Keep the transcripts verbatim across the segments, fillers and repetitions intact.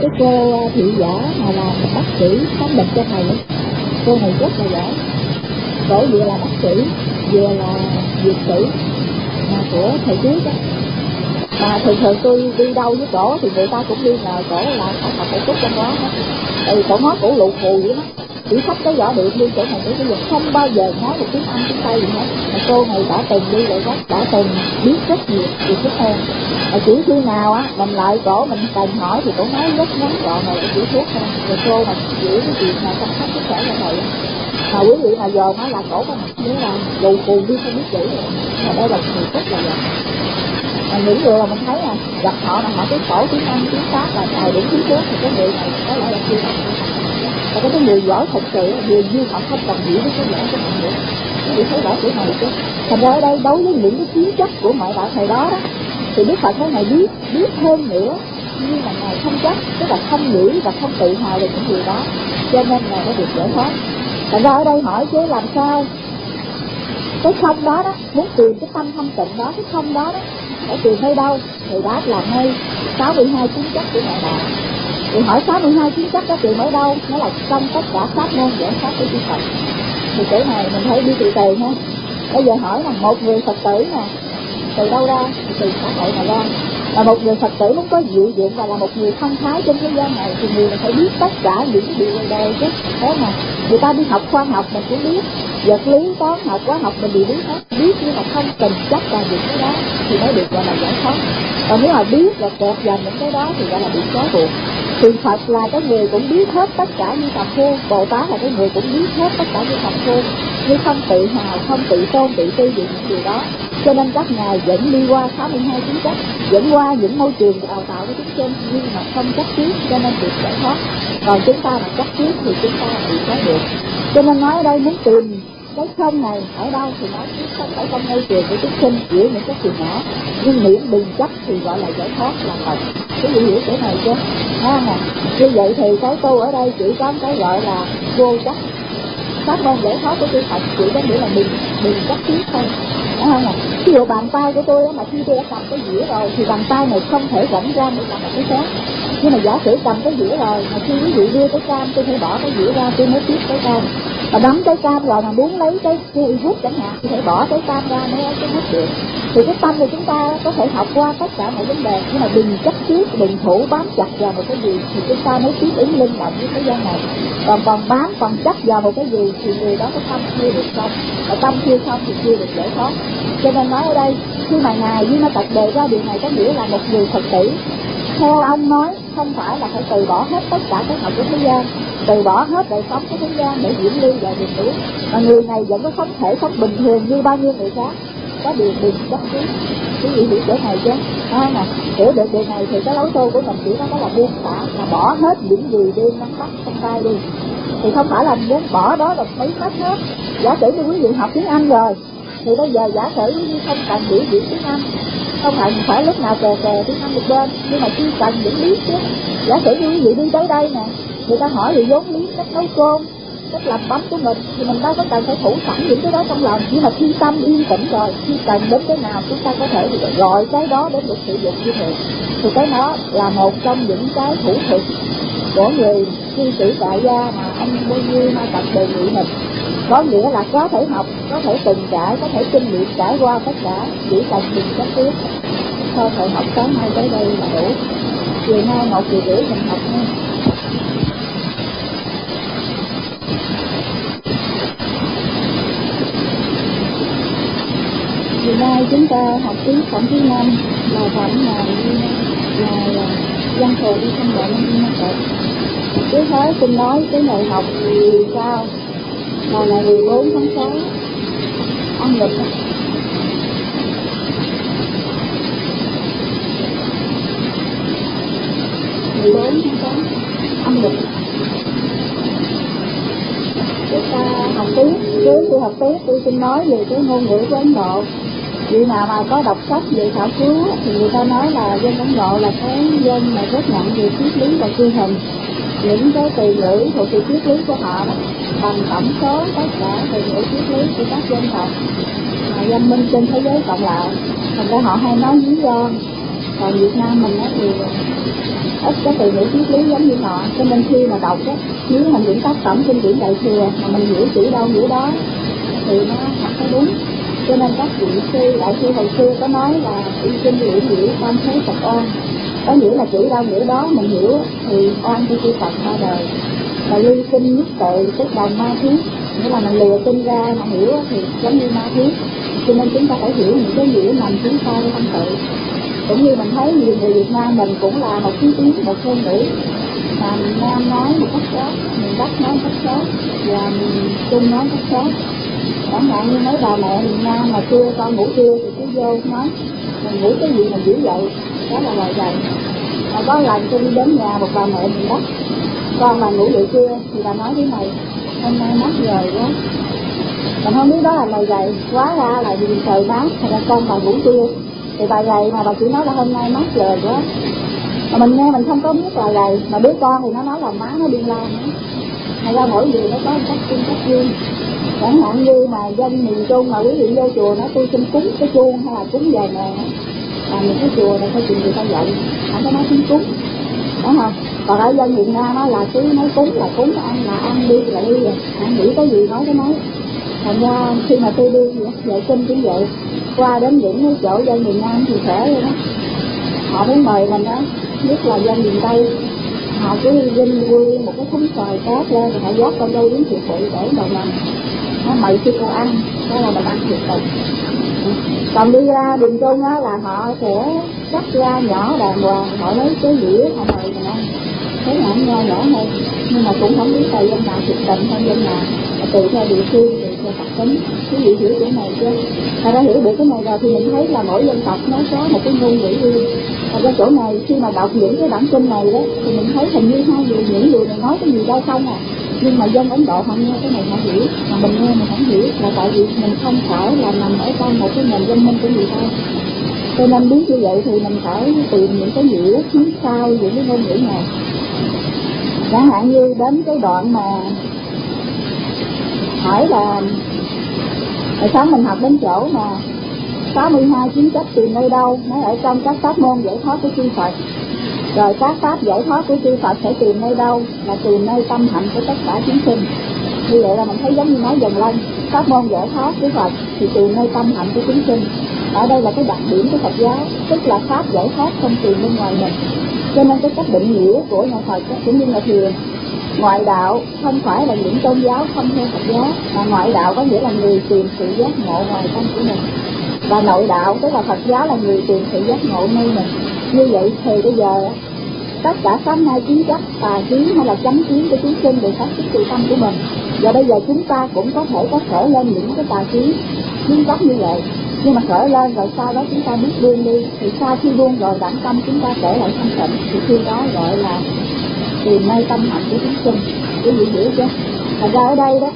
cái cô thị giả mà làm bác sĩ khám bệnh cho thầy, cô này rất là giỏi. Cổ vừa là bác sĩ vừa là dược sĩ mà của thầy trước đó. Mà thường thường tôi đi đâu với cổ thì người ta cũng đi ngờ cổ là phải học phải chút trong đó hết. Tại vì cổ nói cổ lụ phù vậy đó, chỉ sách cái võ điện đi chỗ này để bây giờ không bao giờ nói một tiếng Anh tiếng Tây gì hết. Mà cô này đã từng đi rồi đó, đã từng biết rất nhiều về thuốc men. Mà chỉ khi nào á mình lại cổ mình cần hỏi thì cổ nói rất ngắn gọn rồi để chỉ thuốc thôi. Rồi cô mà chỉ cái chuyện mà chăm sóc sức khỏe cho thầy. Mà quý vị mà giờ nói là cổ có mặt nghĩa là lù phù đi không biết chữ rồi. Mà đây là người rất là giỏi. Mà những người là mình thấy là gặp họ là họ cái cổ tiếng Anh tiếng Pháp là trời đúng tiếng thuốc thì cái người này có lẽ là chưa học. Và cái người giỏi thật sự là người du học không cần hiểu với cái giỏi của mọi người. Chị thấy rõ chữ này chứ. Thành ra ở đây đối với những cái kiến chất của mọi đạo thầy đó đó thì Đức Phật cái này biết biết hơn nữa, nhưng mà ngài không chắc, tức là không nghĩ và không tự hào về những điều đó, cho nên ngài mới được giải thoát. Thành ra ở đây hỏi chứ làm sao cái không đó đó, muốn tìm cái tâm thanh tịnh đó, cái không đó đó phải tìm nơi đâu? Thì đáp là ngay sáu mươi hai kiến chất của ngoại đạo. Thì hỏi sáu mươi hai kiến chất đó tìm ở đâu? Nó là trong tất cả pháp môn giải thoát của chư Phật. Thì chỗ này mình thấy đi từ từ ha. Bây giờ hỏi là một người Phật tử nè, từ đâu ra? Thì từ xã hội này ra. Và một người Phật tử muốn có dịu dịu và là một người thông thái trên thế gian này thì người phải biết tất cả những cái điều này chứ. Thế mà người ta đi học khoa học mình cũng biết, vật lý, toán học, hóa học mình đều biết hết, biết nhưng mà không cần chắc vào những cái đó thì mới được gọi là giải thoát. Còn nếu mà biết và kẹt vào những cái đó thì gọi là bị trói buộc. Thì Phật là cái người cũng biết hết tất cả như Phật phu, Bồ Tát là cái người cũng biết hết tất cả như Phật phu, nhưng không tự hào, không tự tôn, tự ti về những điều đó. Cho nên các ngài vẫn đi qua sáu mươi hai kiến chất, vẫn qua những môi trường đào tạo của chúng trên, nhưng mà không chấp trước cho nên được giải thoát. Còn chúng ta mà chấp trước thì chúng ta bị trói buộc. Cho nên nói ở đây muốn tìm cái không này ở đâu thì nói không phải trong môi trường của chúng sinh, chỉ những cái chuyện nhỏ, nhưng miễn đừng chấp thì gọi là giải thoát là thật. Quý vị hiểu cái này chưa? À, như vậy thì cái tu ở đây chỉ có cái gọi là vô chấp. Pháp môn giải thoát của chư Phật chỉ có nghĩa là đừng đừng chấp trước thôi. Đúng không? Ví dụ bàn tay của tôi mà khi tôi đã cầm cái dĩa rồi thì bàn tay này không thể rảnh ra để làm một cái khác. Nhưng mà giả sử cầm cái dĩa rồi mà khi quý vị đưa cái cam tôi phải bỏ cái dĩa ra tôi mới tiếp cái cam. Mà nắm cái cam rồi mà muốn lấy cái cái hút chẳng hạn thì phải bỏ cái cam ra mới lấy cái hút được. Thì cái tâm của chúng ta có thể học qua tất cả mọi vấn đề, nhưng mà đừng chấp trước, đừng thủ bám chặt vào một cái gì thì chúng ta mới tiếp ứng linh động với thế gian này. Còn còn bám, còn chấp vào một cái gì thì người đó có tâm chưa được xong, và tâm chưa xong thì chưa được giải thoát. Cho nên nói ở đây khi mà ngài Di Ma Tật đề ra điều này có nghĩa là một người Phật tử theo ông nói không phải là phải từ bỏ hết tất cả các học của thế gian, từ bỏ hết đời sống của thế gian để diễn ly và điền đủ, mà người này vẫn có không thể sống bình thường như bao nhiêu người khác. Có điều đừng chấp trước. Quý vị hiểu chỗ này chứ? À, mà hiểu được điều này thì cái lối tu của mình chỉ nó là buông xả, là bỏ hết những gì đi nắm bắt trong tay đi. Thì không phải là muốn bỏ đó rồi mấy mất hết. Giả sử như quý vị học tiếng Anh rồi thì bây giờ giả sử quý vị không cần biểu diễn tiếng Anh, không phải phải lúc nào kè kè tiếng Anh một bên, nhưng mà chỉ cần những lý chứ. Giả sử như quý vị đi tới đây nè, người ta hỏi về vốn lý, cách nấu cơm, cách làm bánh của mình thì mình đâu có cần phải thủ sẵn những cái đó trong lòng. Nhưng mà khi tâm yên tĩnh rồi, khi cần đến cái nào chúng ta có thể gọi cái đó đến được sử dụng như thế. Thì cái đó là một trong những cái thủ thuật của người cư sĩ tại gia mà ông Di Ma Tật đề nghị mình. Có nghĩa là có thể học, có thể từng trải, có thể kinh nghiệm trải qua tất cả, chỉ cần đừng chấp trước. Thôi thầy học sáng nay tới đây là đủ. Chiều nay một chiều rưỡi mình học nha. Chiều nay chúng ta học tiếng phẩm thứ năm là phẩm ngài là Văn Thù đi thăm mộ Di Ma Tật. Trước hết xin nói cái ngày học vì sao là ngày mười bốn tháng sáu âm lịch. mười bốn tháng sáu âm lịch. Chúng ta học tiếng, trước khi học tiếng tôi xin nói về cái ngôn ngữ của Ấn Độ. Vì nào mà có đọc sách về khảo cứu thì người ta nói là dân Ấn Độ là cái dân mà rất nặng về triết lý và tư hình. Những cái từ ngữ thuộc về triết lý của họ đó bằng tổng số tất cả từ ngữ triết lý của các dân tộc mà văn minh trên thế giới cộng lại. Thành ra họ hay nói lý do Còn Việt Nam mình á thì ít có từ ngữ triết lý giống như họ, cho nên khi mà đọc á, nếu mình những tác phẩm kinh điển Đại Thừa mà mình hiểu chỉ đâu hiểu đó thì nó thật có đúng. Cho nên các vị sư Đại sư hồi xưa có nói là y kinh liễu nghĩa tam thế Phật oan, có nghĩa là chỉ đâu nghĩa đó mình hiểu thì oan cho chư Phật ba đời. Và ly kinh nhất tự tức đồng ma thiết, nghĩa là mình lừa kinh ra mà hiểu thì giống như ma thiết. Cho nên chúng ta phải hiểu những cái nghĩa nằm phía sau trong tự. Cũng như mình thấy nhiều người Việt Nam mình cũng là một thứ tiếng, một ngôn ngữ mà miền Nam nói một cách khác, miền Bắc nói cách khác và miền Trung nói cách khác. Chẳng hạn như mấy bà mẹ miền Nam mà trưa con ngủ trưa thì cứ vô nói mình ngủ cái gì mình giữ dậy, đó là lời dạy. Và có lần tôi đi đến nhà một bà mẹ miền Bắc, con mà ngủ dậy trưa thì bà nói thế này: hôm nay mát rồi quá. Mình không biết đó là lời dạy, quá ra là vì trời mát, hay là con bà ngủ trưa thì bà dạy mà bà chỉ nói là hôm nay mát trời quá. Mà mình nghe mình không có biết là dạy, mà đứa con thì nó nói là má nó điên la nữa. Hay ra mỗi người nó có cách chung cách riêng. Chẳng hạn như mà dân miền Trung mà quý vị vô chùa nó tôi xin cúng cái chuông hay là cúng vài ngàn á, là những cái chùa này phải chừng người ta dạy, không có nói xin cúng, đúng không? Còn ở dân miền Nam á là cứ nói cúng là cúng, ăn là ăn, đi là đi, ăn nghĩ có gì nói cái nói. Thành ra khi mà tôi đi dạy kinh cũng vậy, qua đến những cái chỗ dân miền Nam thì khỏe luôn đó, họ muốn mời mình đó, nhất là dân miền Tây, họ cứ vinh vui một cái thúng xoài cát lên rồi họ dắt con dâu đến thiệt bự để đầu lòng nó mời khi cô ăn, đó là mình ăn thiệt bự. Còn đi ra miền Trung á là họ sẽ cắt ra nhỏ đàng hoàng, họ lấy cái dĩa họ mời mình ăn, thế là ăn nho nhỏ hơn, nhưng mà cũng không biết là dân nào thiệt tình hay dân nào, tùy theo địa phương, tùy theo tập tính. Quý vị hiểu chỗ này chưa? Ta đã hiểu được cái này rồi thì mình thấy là mỗi dân tộc nó có một cái ngôn ngữ riêng. Và cái chỗ này khi mà đọc những cái bản kinh này đó thì mình thấy hình như hai người những người này nói cái gì đâu không à, nhưng mà dân Ấn Độ họ nghe cái này họ hiểu, mà mình nghe mình không hiểu là tại vì mình không phải là nằm ở trong một cái nền văn minh của người ta. Cho nên biết như vậy thì mình phải tìm những cái nghĩa phía sau những cái ngôn ngữ này. Chẳng hạn như đến cái đoạn mà hỏi là hồi sáng mình học đến chỗ mà sáu mươi hai kiến chấp tìm nơi đâu, nó ở trong các pháp môn giải thoát của chư Phật. Rồi các pháp giải thoát của chư Phật sẽ tìm nơi đâu, là tìm nơi tâm hạnh của tất cả chúng sinh. Như vậy là mình thấy giống như nói dần lên, pháp môn giải thoát của Phật thì tìm nơi tâm hạnh của chúng sinh. Ở đây là cái đặc điểm của Phật giáo, tức là pháp giải thoát không tìm bên ngoài mình. Cho nên cái cách định nghĩa của nhà Phật cũng như là thiền, ngoại đạo không phải là những tôn giáo không theo Phật giáo, mà ngoại đạo có nghĩa là người tìm sự giác ngộ ngoài tâm của mình, và nội đạo tức là Phật giáo là người tìm sự giác ngộ nơi mình. Như vậy thì bây giờ tất cả sáu mươi hai kiến chấp, tà kiến hay là chánh kiến của chúng sinh đều phát xuất từ tâm của mình. Và bây giờ chúng ta cũng có thể có khởi lên những cái tà kiến, kiến chấp như vậy, nhưng mà khởi lên rồi sau đó chúng ta biết buông đi, thì sau khi buông rồi bản tâm chúng ta trở lại thanh tịnh, thì khi đó gọi là tìm nơi tâm hạnh của chúng sinh. Quý vị hiểu chưa? Thành ra ở đây đó,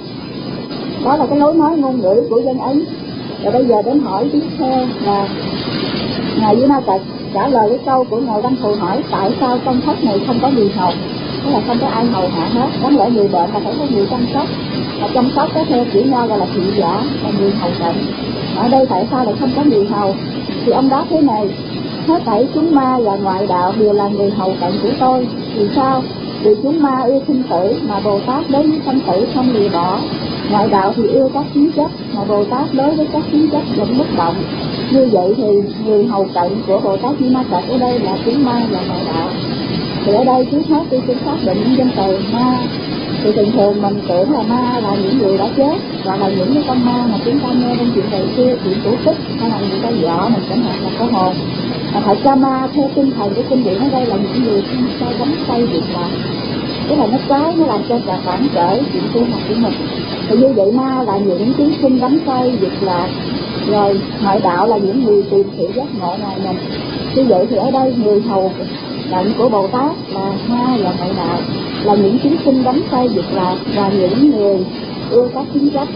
đó là cái lối nói ngôn ngữ của dân Ấn. Rồi bây giờ đến hỏi tiếp theo là Ngài Di Ma Cật trả lời cái câu của Ngài Văn Thù hỏi tại sao trong thất này không có người hầu, tức là không có ai hầu hạ hết. Đáng lẽ người bệnh là phải có người chăm sóc, mà chăm sóc có theo chữ nho gọi là thị giả, là người hầu cận. Ở đây tại sao lại không có người hầu? Thì ông đáp thế này: hết thảy chúng ma và ngoại đạo đều là người hầu cận của tôi. Vì sao? Vì chúng ma yêu sinh tử, mà Bồ Tát đối với sinh tử không lìa bỏ. Ngoại đạo thì yêu các kiến chấp, mà Bồ Tát đối với các kiến chấp vẫn bất động. Như vậy thì người hầu cận của Bồ Tát Di Ma Cật ở đây là chúng ma và ngoại đạo. Thì ở đây trước hết tôi xin xác định những danh từ ma. Thì thường thường mình tưởng là ma là những người đã chết, hoặc là những cái con ma mà chúng ta nghe trong chuyện đời xưa, chuyện cổ tích, hay là người ta dọa mình chẳng hạn là có hồn. Mà thật ra ma theo tinh thần của kinh điển ở đây là những người không sao đắm say việc làm, tức là nó trái, nó làm cho cả cản trở chuyện tu học của mình. Thì như vậy ma là những chúng sinh đắm say việc làm, rồi ngoại đạo là những người tìm sự giác ngộ ngoài mình. Như vậy thì ở đây người hầu cận của Bồ Tát là ma và ngoại đạo, là những chúng sinh đắm say việc làm và những người ưa các kiến chấp.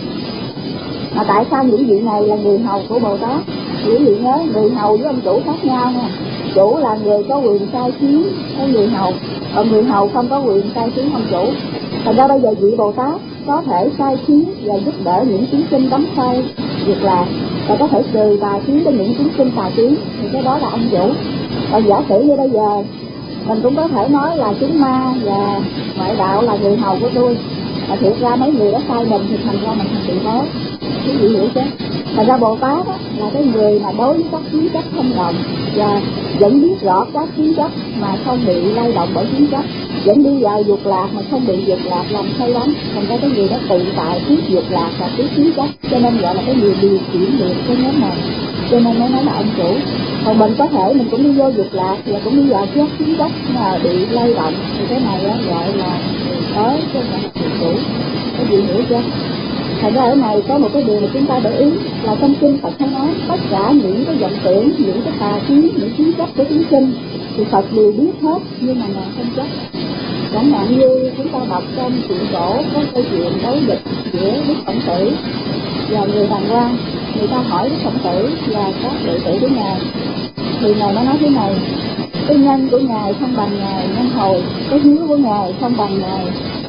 Mà tại sao những vị này là người hầu của Bồ Tát? Quý vị nhớ, người hầu với ông chủ khác nhau nha. Chủ là người có quyền sai khiến với người hầu, còn người hầu không có quyền sai khiến ông chủ. Thành ra bây giờ vị Bồ Tát có thể sai khiến và giúp đỡ những chúng sinh đắm say việc làm, và có thể trừ tà kiến cho những chúng sinh tà kiến, thì cái đó là ông chủ. Còn giả sử như bây giờ mình cũng có thể nói là chúng ma và ngoại đạo là người hầu của tôi, mà thiệt ra mấy người đó sai mình thì thành ra mình thành bị hối. Quý vị hiểu chứ? Thành ra Bồ Tát á, là cái người mà đối với các kiến chấp không động và vẫn biết rõ các kiến chấp mà không bị lay động bởi kiến chấp, vẫn đi vào dục lạc mà không bị dục lạc làm say đắm. Thành ra cái người đó tự tại biết dục lạc và biết kiến chấp, cho nên gọi là cái người điều khiển được cái nhóm này, cho nên nó nói là ông chủ. Còn mình có thể mình cũng đi vô dục lạc và cũng đi vào các kiến chấp mà bị lay động, thì cái này đó gọi là người tới chứ không phải là người chủ. Cái gì hiểu chưa? Thành ra ở này có một cái điều mà chúng ta để ý là trong kinh Phật hay nói tất cả những cái vọng tưởng, những cái tà kiến, những kiến chấp của chúng sinh thì Phật đều biết hết, nhưng mà Ngài không chấp. Chẳng hạn như chúng ta đọc trong truyện cổ có câu chuyện đấu dịch giữa Đức Khổng Tử và người đàng quan. Người ta hỏi Đức Khổng Tử và các đệ tử của Ngài, thì Ngài nó nói thế này: cái nhân của Ngài không bằng Ngài Nhân Hồi, cái hiếu của Ngài không bằng Ngài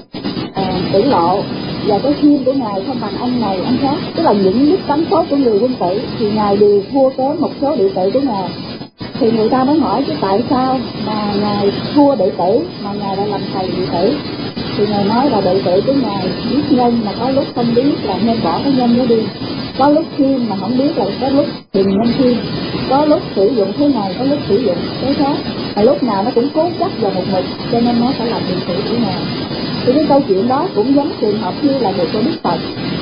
à, Tử Lộ, và cái thiên của Ngài không bằng anh này anh khác. Tức là những đức tánh tốt của người quân tử thì Ngài đều thua kém một số đệ tử của Ngài. Thì người ta mới hỏi chứ tại sao mà Ngài thua đệ tử mà Ngài đã làm thầy đệ tử? Thì Ngài nói là đệ tử của Ngài biết nhân mà có lúc không biết là nên bỏ cái nhân đó đi, có lúc thiên mà không biết là có lúc đừng nên thiên, có lúc sử dụng thế này có lúc sử dụng thế khác, mà lúc nào nó cũng cố chấp vào một mục, cho nên nó phải làm đệ tử của Ngài. Thì cái câu chuyện đó cũng giống trường hợp như là một của Đức Phật,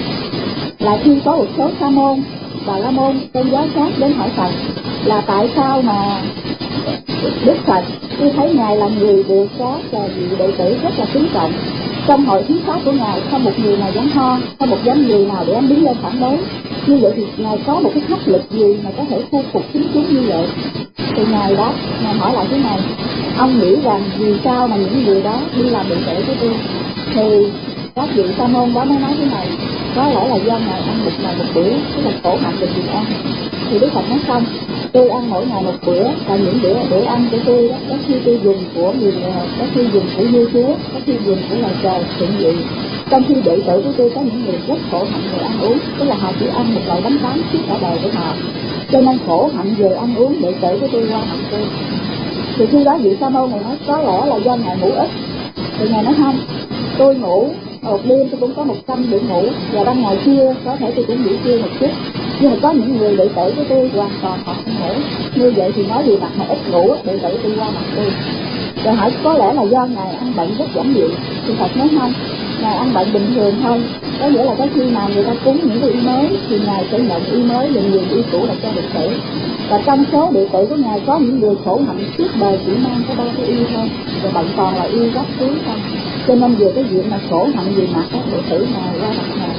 là khi có một số sa môn và la môn tôn giáo khác đến hỏi Phật là tại sao mà Đức Phật khi thấy Ngài là người được các vị đệ tử rất là kính trọng, trong hội thuyết pháp của Ngài không một người nào dám ho, không một dám người nào để đứng lên phản đối. Như vậy thì Ngài có một cái pháp lực gì mà có thể thu phục chính chúng như vậy? Thì Ngài đó, Ngài hỏi lại thế này: ông nghĩ rằng vì sao mà những người đó đi làm đệ tử của tôi? Thì các vị sa môn đó mới nói thế này: có lẽ là do Ngài ăn một ngày một bữa, tức là khổ hạnh được việc ăn. Thì Đức Phật nói không, tôi ăn mỗi ngày một bữa, và những bữa bữa ăn của tôi đó, có khi tôi dùng của người nghèo, có khi dùng của vua chúa, có khi dùng của loài trời thiện vị. Trong khi đệ tử của tôi có những người rất khổ hạnh về ăn uống, tức là họ chỉ ăn một loại bánh tán suốt cả đời của họ, cho nên khổ hạnh về ăn uống đệ tử của tôi qua hạnh tôi. Thì khi đó vị sa môn này nói có lẽ là do Ngài ngủ ít. Thì Ngài nói không, tôi ngủ một đêm tôi cũng có một trăm bữa ngủ, và ban ngày kia có thể tôi cũng nghỉ trưa một chút, nhưng mà có những người đệ tử của tôi hoàn toàn họ không ngủ. Như vậy thì nói gì mặt mà ít ngủ, đệ tử tôi qua mặt tôi. Rồi hỏi có lẽ là do Ngài ăn bận rất giản dị. Thì Phật nói không, Ngài ăn bận bình thường thôi, có nghĩa là có khi nào người ta cúng những cái y mới thì Ngài sẽ nhận y mới, dùng nhiều y cũ là cho đệ tử. Và trong số đệ tử của Ngài có những người khổ hạnh suốt đời chỉ mang có ba cái y thôi, rồi bận còn là y gấp túi không. Cho nên về cái chuyện mà khổ hạnh gì mà các đệ tử Ngài qua mặt Ngài.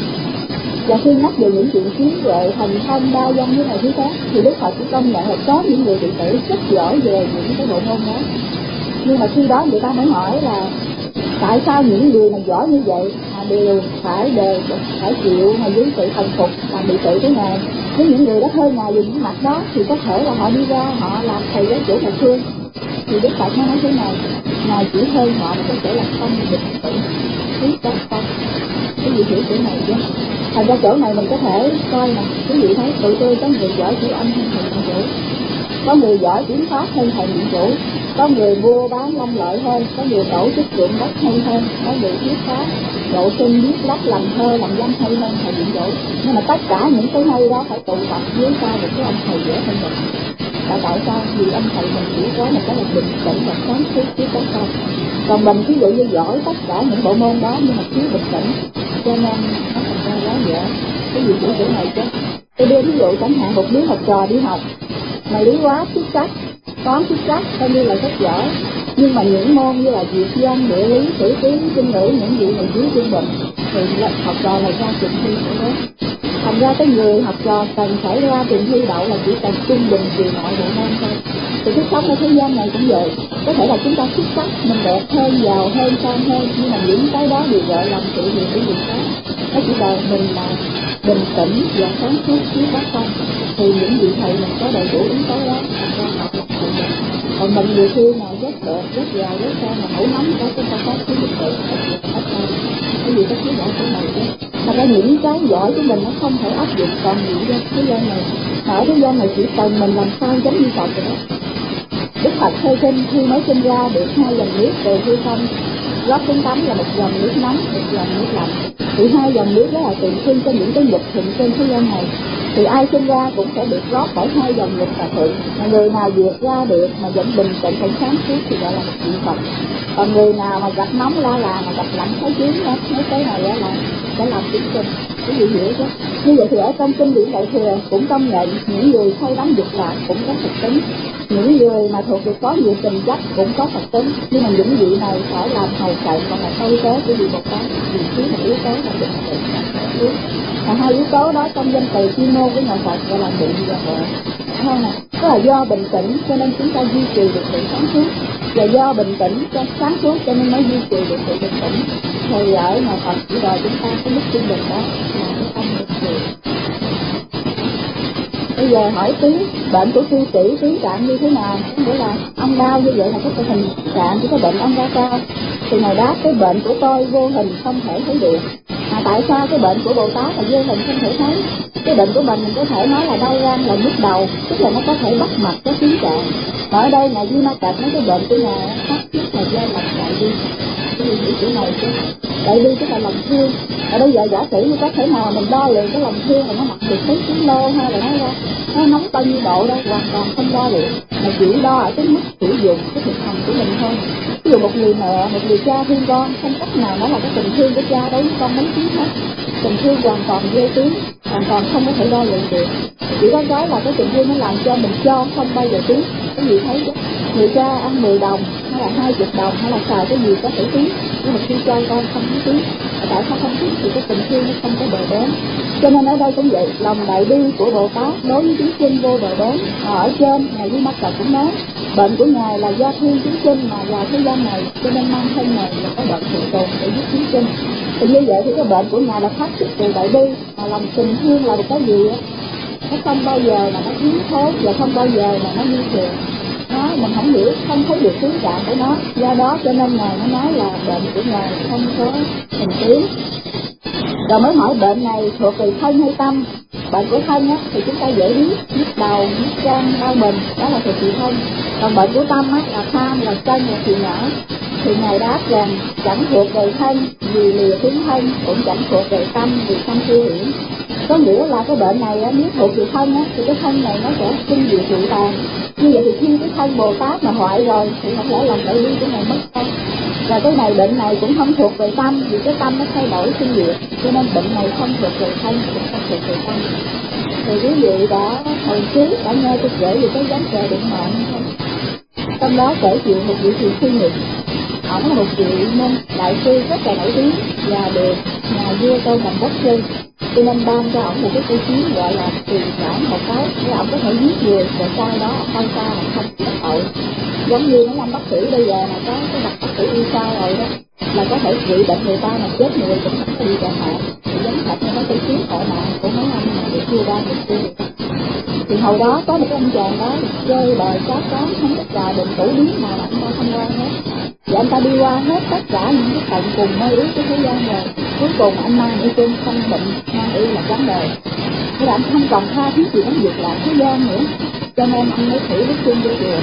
Và khi nhắc về những chuyện trí huệ, thành thông, đa văn như này thứ khác, thì Đức Phật cũng công nhận là có những người đệ tử rất giỏi về những cái bộ môn đó. Nhưng mà khi đó người ta mới hỏi là tại sao những người mà giỏi như vậy mà đều phải đều phải chịu mà dưới sự thần phục làm đệ tử của Ngài? Với những người đó hơi Ngài về những mặt đó thì có thể là họ đi ra họ làm thầy giáo chủ thầy phương. Thì Đức Phật nói thế này: Ngài chỉ hơi họ mà có thể là không được tự biết đó không. Cái gì hiểu chỗ này chứ? Thành ra chỗ này mình có thể coi nè, quý vị thấy tụi tôi có người giỏi chữ âm hơn thầy nhiệm chủ, có người giỏi tiếng pháp hơn thầy nhiệm chủ, có người mua bán lâm lợi hơn, có người tổ chức ruộng đất hay hơn, có người viết pháp độ sinh viết lách làm thơ làm văn hay hơn thầy nhiệm chủ. Nhưng mà tất cả những cái hay đó phải tụ tập dưới sau một cái ông thầy dễ hơn mình. Tại tại sao? Vì ông thầy mình chỉ có một cái là bình tĩnh và sáng suốt chứ có không. Còn mình ví dụ như giỏi tất cả những bộ môn đó nhưng mà thiếu bình tĩnh, cho nên nó thành ra quá dễ. Cái gì của chỗ này chứ? Tôi đưa ví dụ chẳng hạn một đứa học trò đi học mà lý hóa xuất sắc, toán xuất sắc, coi như là rất giỏi, nhưng mà những môn như là việt văn, địa lý, sử ký, kinh ngữ, những gì này dưới trung bình thì học trò này ra trường thi của nó. Thành ra cái người học trò cần phải ra trường thi đậu là chỉ cần trung bình về mọi bộ môn thôi. Thì cái sống ở thế gian này cũng vậy, có thể là chúng ta xuất sắc, mình đẹp hơn, giàu hơn, sang hơn, nhưng mà những cái đó đều gọi là sự việc của người khác. Nó chỉ cần mình là bình tĩnh và sáng suốt chứ có không, thì những vị thầy mình có đầy đủ yếu tố đó, thành ra họ là sự mình. Còn mình nhiều khi mà rất đẹp, rất giàu, rất sang mà hổ nóng có chúng ta có cái việc tự hết hơn. Cái gì có thứ giỏi của mình chứ. Mà ra những cái giỏi của mình nó không thể áp dụng còn những cái thế gian này. Mà ở thế gian này chỉ cần mình làm sao giống như Phật rồi đó. Đức Phật khai sinh khi mới sinh ra được hai dòng nước từ hư không rót xuống tắm là một dòng nước nóng, một dòng nước lạnh. Thì hai dòng nước đó là tượng trưng cho những cái dục thịnh trên thế gian này. Thì ai sinh ra cũng sẽ được rót bởi hai dòng dục và thượng. Mà người nào vượt ra được mà vẫn bình tĩnh vẫn sáng suốt thì gọi là một vị Phật. Còn người nào mà gặp nóng la là mà gặp lạnh thấy chiến đó, mấy cái này đó là sẽ làm chúng sinh. Cái gì hiểu chứ? Như vậy thì ở trong kinh điển Đại Thừa cũng công nhận những người say đắm dục lạc cũng có thực tính, những người mà thuộc về có nhiều tình chấp cũng có thực tính, nhưng mà những vị này phải làm hầu cận còn là thay thế của vị Bồ Tát vì thiếu một yếu tố là dục tịnh. Và hai yếu tố đó trong danh từ chuyên môn của nhà Phật gọi là định và huệ. Không nè, tức là do bình tĩnh cho nên chúng ta duy trì được sự sáng suốt, và do bình tĩnh cho sáng suốt cho nên mới duy trì được sự bình tĩnh. Thì ở nhà Phật chỉ đòi chúng ta cái mức trung bình đó là cái tâm bình thường. Bây giờ hỏi tí bệnh của cư sĩ tí trạng như thế nào? Nghĩa là ông đau như vậy là có cái hình trạng của cái bệnh ông ra sao? Thì Ngài đáp cái bệnh của tôi vô hình không thể thấy được. Mà tại sao cái bệnh của Bồ Tát là vô hình không thể thấy? Cái bệnh của mình mình có thể nói là đau răng là nhức đầu, tức là nó có thể bắt mạch có tiến trạng. Mà ở đây Ngài Di Ma Cật nói cái bệnh của Ngài phát nhất là do lòng đại bi. Cái gì chữ này chứ? Đại bi tức là lòng thương. Và bây giờ giả sử như có thể nào mình đo lường cái lòng thương là nó mặc được mấy ký lô hay là nó ra nó nóng bao nhiêu độ đâu, hoàn toàn không đo được, mà chỉ đo ở cái mức sử dụng cái thực hành của mình thôi. Ví dụ một người mẹ, một người cha thương con, không cách nào nói là cái tình thương của cha đối với con mấy tiếng hết. Tình thương hoàn toàn vô tiếng, hoàn toàn không có thể đo lường được. Chỉ có cái là cái tình thương nó làm cho mình cho không bao giờ tiếng. Cái gì thấy chứ? Người cha ăn mười đồng hay là hai chục đồng hay là xài cái gì có thể tiếng, nhưng mà khi cho con không có tiếng. Tại sao không tiếng? Thì cái tình thương nó không có bờ bến. Cho nên ở đây cũng vậy, lòng đại bi của Bồ Tát đối với chúng sinh vô bờ bến. Ở trên Ngài Di Ma Cật cũng nói bệnh của Ngài là do thương chúng sinh mà vào thế gian này, cho nên mang thân này là có bệnh thượng tồn để giúp chúng sinh. Thì như vậy thì cái bệnh của Ngài là phát xuất từ đại bi, mà lòng tình thương là một cái gì á, nó không bao giờ mà nó yếu thốn và không bao giờ mà nó như thường. Nó mình không hiểu, không thấy được tiến trạng của nó, do đó cho nên Ngài nó nói là bệnh của Ngài không có hình tướng. Rồi mới hỏi bệnh này thuộc về thân hay tâm. Bệnh của thân á thì chúng ta dễ biết, nhức đầu, nhức răng, đau mình, đó là thuộc về thân. Còn bệnh của tâm á là tham, là sân, là phiền não. Thì Ngài đáp rằng chẳng thuộc về thân vì lìa tướng thân, cũng chẳng thuộc về tâm vì tâm tiêu hiển. Có nghĩa là cái bệnh này á, nếu thuộc về thân á thì cái thân này nó sẽ sinh diệt trụ tàn. Như vậy thì khi cái thân Bồ Tát mà hoại rồi thì không lẽ lòng đại bi của Ngài mất không? Và cái này bệnh này cũng không thuộc về tâm, vì cái tâm nó thay đổi sinh diệt, cho nên bệnh này không thuộc về thân, cũng không thuộc về tâm. Thì quý vị đã hồi trước đã nghe tôi kể về cái vấn đề bệnh mạng không? Trong đó kể chuyện một vị thiền sư Nhật, ổng là một vị môn đại sư rất là nổi tiếng và được nhà vua Tô Thành Quốc sư, cho nên ban cho ổng một cái tiêu chí gọi là tiền trảm một cái, để ổng có thể giết người rồi sau đó không sao mà không bị bắt tội. Giống như nó năm bác sĩ bây giờ mà có cái đặt bác sĩ yêu sao rồi đó, là có thể trị bệnh người ta mà chết người cũng không có bị tai nạn. Thì giống thật như nó tiêu chí tội nạn của mấy anh mà được chưa ba được chưa. Thì hồi đó có một cái ông chàng đó chơi bời cá cá không có trà đựng tủ điếm nào mà anh ta không ra hết. Và anh ta đi qua hết tất cả những cái tận cùng mê yếu của thế gian rồi. Cuối cùng anh mang y chung không bệnh, mang y là vấn đề. Thế là anh không còn tha thiết gì đến việc làm thế gian nữa. Cho nên anh mới thử với Xuân đi chùa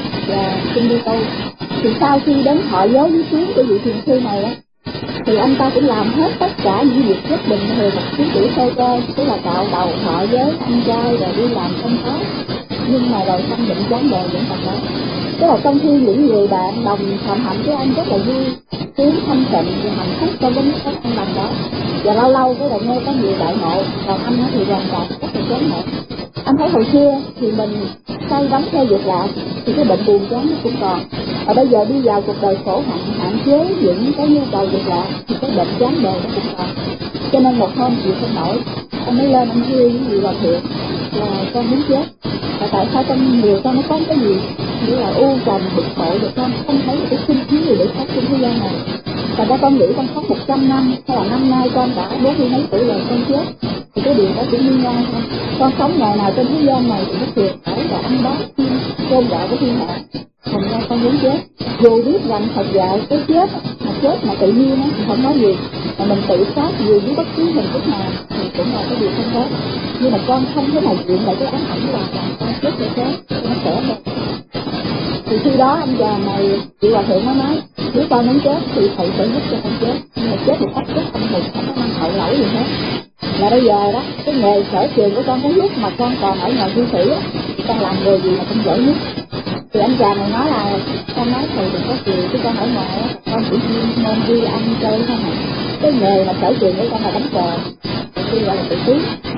và Xuân đi tu. Thì sau khi đến thọ giới với xứ của vị thiền sư này á, thì anh ta cũng làm hết tất cả những việc rất bình thường một xứ tử sơ cơ, tức là cạo đầu, thọ giới, ăn chay rồi đi làm công tác. Nhưng mà rồi tâm định chán đời vẫn còn đó. Tức là trong khi những người bạn đồng phạm hạnh với anh rất là vui, sướng, thanh tịnh và hạnh phúc trong cái cách ăn lành đó. Và lâu lâu cái đầu nghe có nhiều đại ngộ, còn anh thì hoàn toàn rất là chán ngộ. Anh thấy hồi xưa thì mình say đắm theo việc lạ thì cái bệnh buồn chán nó cũng còn. Và bây giờ đi vào cuộc đời khổ hạnh, hạn chế những cái nhu cầu việc lạ thì cái bệnh chán đời nó cũng còn. Cho nên một hôm chịu không nổi, anh mới lên anh thưa những gì là thiện là con muốn chết. Và tại sao trong người con nó có cái gì như là u trầm bực bội được con không thấy cái sinh khí gì để khóc trên thế gian này. Và ra con nghĩ con khóc một trăm năm hay là năm nay con đã bốn mươi mấy tuổi rồi con chết, thì cái điều đó cũng như nhau thôi. Con sống ngày nào trên thế gian này thì nó thiệt phải là ăn bám thiên tôn đạo của thiên hạ, thành ra con muốn chết. Dù biết rằng Phật dạy cái chết mà chết mà tự nhiên thì không nói gì, mà mình tự sát dù với bất cứ hình thức nào thì cũng là cái điều không tốt. Nhưng mà con không thể nào chuyện lại cái ám ảnh là con chết rồi chết, nó khỏe hơn. Thì khi đó anh chàng này, vị hòa thượng nó nói, nếu con muốn chết thì thầy sẽ giúp cho con chết, nhưng mà chết một cách rất âm hiểm, không có mang hậu lỗi gì hết. Là bây giờ đó, cái nghề sở trường của con cái lúc mà con còn ở ngoài cư sĩ á, thì con làm nghề gì mà con giỏi nhất. Thì anh chàng này nói là, con nói thầy đừng có cười, chứ con ở ngoài á, con chỉ chuyên môn đi ăn chơi thôi mà. Cái nghề mà sở trường của con là đánh cờ, khi gọi là tự tí.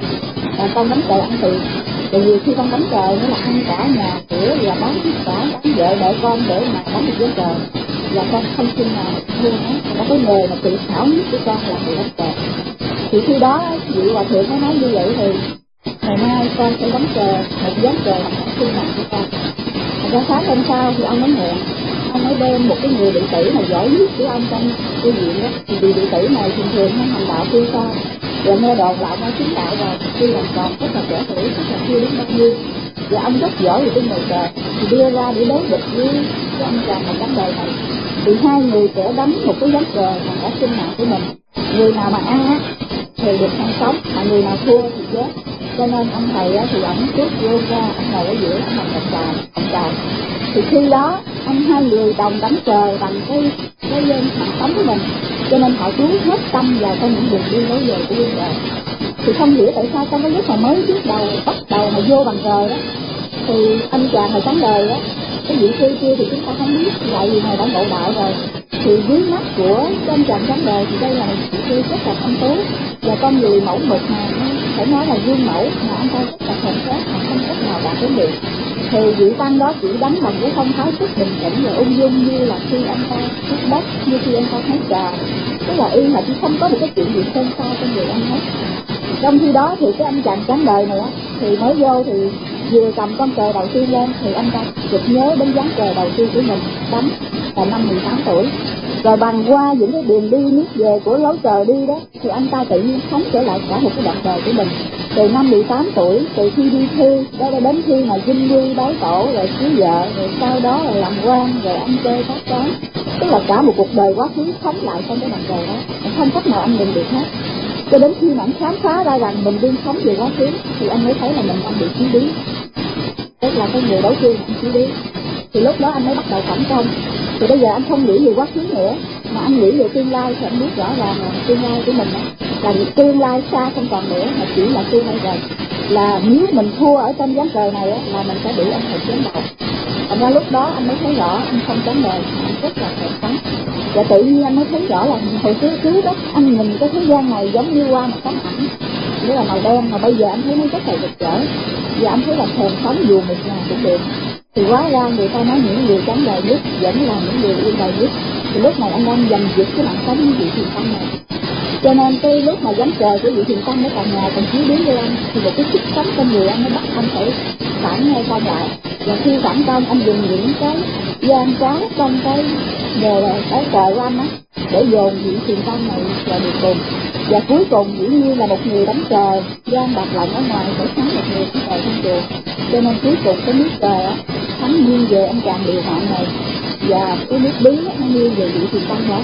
Và con đánh cờ ăn tiền. Thì nhiều khi con đánh cờ nữa là ăn cả nhà cửa và bán tất cả, bán vợ đợi con để mà đánh được ván cờ. Và con không xin nào thua hết. Có cái nghề mà tự xảo nhất của con là tự đánh cờ. Thì khi đó vị hòa thượng nó nói như vậy thì ngày mai con sẽ đánh cờ một ván cờ bằng cách sinh mạng của con. Và sáng hôm sau thì ông mới hẹn, ông mới đem một cái người đệ tử mà giỏi nhất của ông trong cái viện đó. Thì vị đệ tử này thường thường nó hành đạo phi xa, rồi nghe đồn là ông đã chứng đạo rồi, khi còn còn rất là trẻ tuổi, rất là chưa đến bao nhiêu. Và ông rất giỏi về cái nghề cờ, thì đưa ra để đối địch với cái ông chàng mà đánh đời này. Thì hai người sẽ đánh một cái ván cờ bằng cả sinh mạng của mình. Người nào mà ăn á thì được ăn sống, mà người nào thua thì chết. Cho nên ông thầy á, thì ông trước vô ra, ông ngồi ở giữa, ông làm trọng trà, trọng trà. Thì khi đó anh hai người đồng đánh cờ bằng cái cái mạng sống của mình, cho nên họ chú hết tâm vào trong những đường đi lối về của cuộc đời. Thì không hiểu tại sao trong cái lúc mà mới trước đầu bắt đầu mà vô bằng cờ đó, thì anh chàng này sống đời đó, cái vị sư kia thì chúng ta không biết, lại vì này đã ngộ đạo rồi. Thì dưới mắt của anh chàng sống đời thì đây là một vị sư rất là thanh tú, và con người mẫu mực mà phải nói là gương mẫu, mà anh ta rất là thuần phác mà không cách nào đạt đến được. Thì vị tăng đó chỉ đánh bằng cái phong thái rất bình tĩnh và ung dung, như là khi anh ta hút đất, như khi anh ta hút trà, tức là y là chỉ không có một cái chuyện gì xôn xao trong người anh hết. Trong khi đó thì cái anh chàng trắng đời này á, thì mới vô thì vừa cầm con cờ đầu tiên lên thì anh ta chợt nhớ đến ván cờ đầu tiên của mình đánh là năm mười tám tuổi. Rồi bằng qua những cái đường đi nước về của lối cờ đi đó, thì anh ta tự nhiên sống trở lại cả một cái đoạn đời của mình. Từ năm mười tám tuổi, từ khi đi thi, đó là đến khi mà dinh quy bái tổ, rồi cưới vợ, rồi sau đó là làm quan, rồi ăn chơi phát tán. Tức là cả một cuộc đời quá khứ sống lại trong cái đoạn đời đó, không cách nào anh đừng được hết. Cho đến khi mà anh khám phá ra rằng mình đang sống về quá khứ, thì anh mới thấy là mình đang bị chí lý. Tức là cái người đấu trường anh chí lý. Thì lúc đó anh mới bắt đầu phản công. Thì bây giờ anh không nghĩ về quá khứ nữa, mà anh nghĩ về tương lai, thì anh biết rõ ràng là tương lai của mình là tương lai xa không còn nữa, mà chỉ là tương lai gần. Là nếu mình thua ở trong ván cờ này á, là mình sẽ bị anh thầy chém đầu. Thành ra lúc đó anh mới thấy rõ anh không chống đời, anh rất là khỏe khoắn. Và tự nhiên anh mới thấy rõ là hồi xưa cứ đó anh nhìn cái thế gian này giống như qua một tấm ảnh, nghĩa là màu đen, mà bây giờ anh thấy nó rất là rực rỡ. Và anh thấy là thèm sống dù một ngày cũng được. Thì hóa ra người ta nói những người chống đời nhất vẫn là những người yêu đời nhất. Thì lúc này anh đang giành giật cái mạng sống với vị thiền tâm này. Cho nên cái lúc mà ván cờ của vị thiền tâm nó còn nhà còn chiếu đến với anh, thì một cái sức sống trong người anh nó bắt anh phải phản ngay công lại. Và khi phản công anh dùng những cái gian trá trong cái nghề cái cờ của anh á, để dồn vị thiền tâm này vào đường cùng. Và cuối cùng dĩ nhiên là một người đánh cờ gian đặt lệnh ở ngoài để thắng một người đánh cờ trong trường. Cho nên cuối cùng cái nước cờ á thắng nghiêng về anh chàng điều hoạn này, và cái nước bí nó nghiêng về vị thiền tâm đó.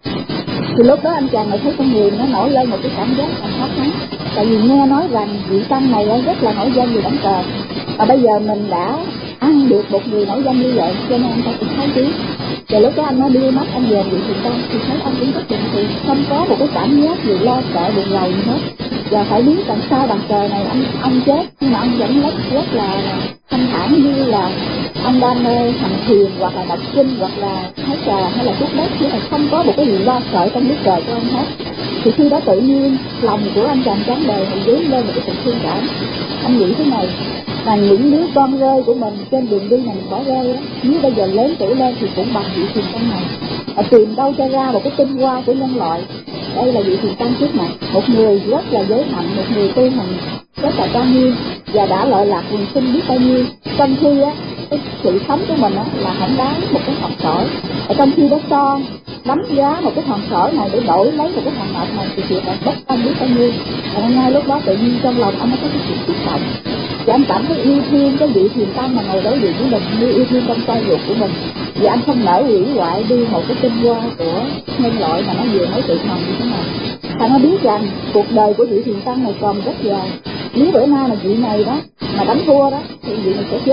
Thì lúc đó anh chàng này thấy con người nó nổi lên một cái cảm giác là khó khăn, tại vì nghe nói rằng vị tăng này rất là nổi danh về đánh cờ, và bây giờ mình đã ăn được một người nổi danh như vậy, cho nên anh ta cũng thấy tiếng. Và lúc đó anh nó đưa mắt anh về vị thiền tâm thì thấy anh cũng rất bình thường, không có một cái cảm giác gì lo sợ buồn rầu gì hết. Và phải biết rằng sau bàn cờ này anh ông chết, nhưng mà ông vẫn rất rất là thanh thản, như là ông đam mê hành thiền hoặc là đọc kinh hoặc là hái trà hay là thuốc đất, chứ là không có một cái gì lo sợ trong nước cờ của ông hết. Thì khi đó tự nhiên lòng của anh chàng trắng đời thì dấy lên một cái sự thương cảm. Anh nghĩ thế này, là những đứa con rơi của mình trên đường đi này mình bỏ rơi đó, nếu bây giờ lớn tuổi lên thì cũng bằng vị thiền tâm này. Ở tìm đâu cho ra một cái tinh hoa của nhân loại. Đây là vị thiền tâm trước mặt, một người rất là giới hạnh, một người tu hành rất là trang nghiêm và đã lợi lạc quần sinh biết bao nhiêu. Trong khi á, cái sự sống của mình á là không đáng một cái hòn sỏi. Ở trong khi đó son đánh giá một cái hòn sỏi này để đổi lấy một cái hòn ngọc này thì chuyện là bất công biết bao nhiêu. Và ngay lúc đó tự nhiên trong lòng anh nó có cái sự xúc động. Và anh cảm thấy yêu thương cái vị thiền tâm mà ngồi đối diện với mình như yêu thương con trai ruột của mình. Và anh không nỡ hủy hoại đi một cái tinh hoa của nhân loại mà nó vừa mới tự hồng như thế này. Thằng nó biết rằng cuộc đời của vị thiền tâm này còn rất dài. Nếu bữa nay là vị này đó mà đánh thua đó thì vị này sẽ chết.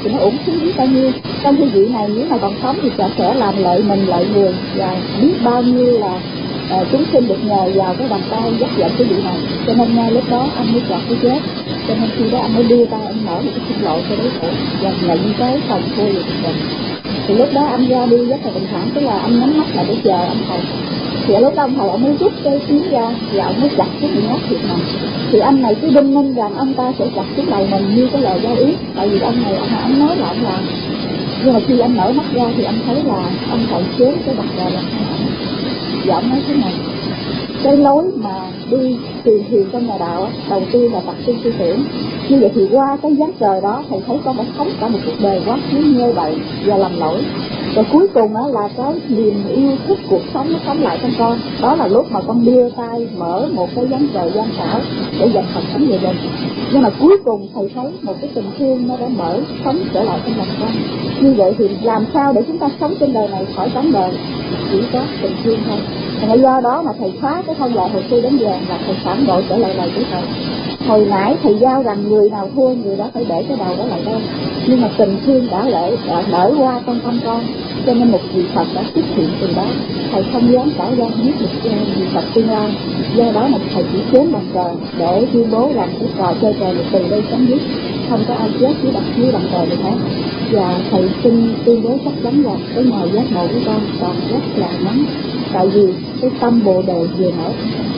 thì nó uổng phí biết bao nhiêu. Trong cái vị này nếu mà còn sống thì sẽ làm lợi mình lợi người, và biết bao nhiêu là uh, chúng sinh được nhờ vào cái bàn tay dắt dẫn cái vị này. Cho nên ngay lúc đó anh mới chọn cái chết. Cho nên khi đó anh mới đưa tay anh mở một cái sinh lộ cho đối thủ và nhận cái phần thua về cuộc đời. Thì lúc đó anh ra đi rất là bình thản, tức là anh nhắm mắt lại để chờ ông thầy. Thì lúc đó ông thầy ông mới rút cái kiếm ra và ông mới chặt cái bị ngắt thiệt này. Thì anh này cứ đinh ninh rằng ông ta sẽ chặt xuống đầu mình như cái lời giao ý, tại vì ông này ông, ông nói là ông làm. Nhưng mà khi anh mở mắt ra thì anh thấy là ông thầy chém cái bật vào là và ông nói thế này: cái lối mà đi tìm thiền trong nhà đạo đầu tiên là tập trung tư tưởng. Như vậy thì qua cái dáng trời đó thầy thấy con đã sống cả một cuộc đời quá khứ nhơ bậy và lầm lỗi. Rồi cuối cùng đó là cái niềm yêu thích cuộc sống nó sống lại trong con. Đó là lúc mà con đưa tay mở một cái dáng trời gian xảo để dành phần sống về mình. Nhưng mà cuối cùng thầy thấy một cái tình thương nó đã mở sống trở lại trong lòng con. Như vậy thì làm sao để chúng ta sống trên đời này khỏi sống đời? Chỉ có tình thương thôi. Và do đó mà thầy phá cái thông lệ hồi xưa đến vàng và thầy phản bội trở lại lời của thầy. Hồi nãy thầy giao rằng người nào thua người đó phải để cái đầu đó lại đây. Nhưng mà tình thương đã lễ đã nở qua trong tâm con, cho nên một vị Phật đã xuất hiện từ đó. Thầy không dám tỏ ra biết được vị Phật tương lai. Do đó mà thầy chỉ chém bằng cờ để tuyên bố rằng cái trò chơi cờ từ đây chấm dứt, không có ai chết dưới đặt dưới bằng cờ được hết. Và thầy xin tuyên bố chắc chắn rằng cái ngày giác ngộ của con còn rất là ngắn, tại vì cái tâm bồ đề vừa nở.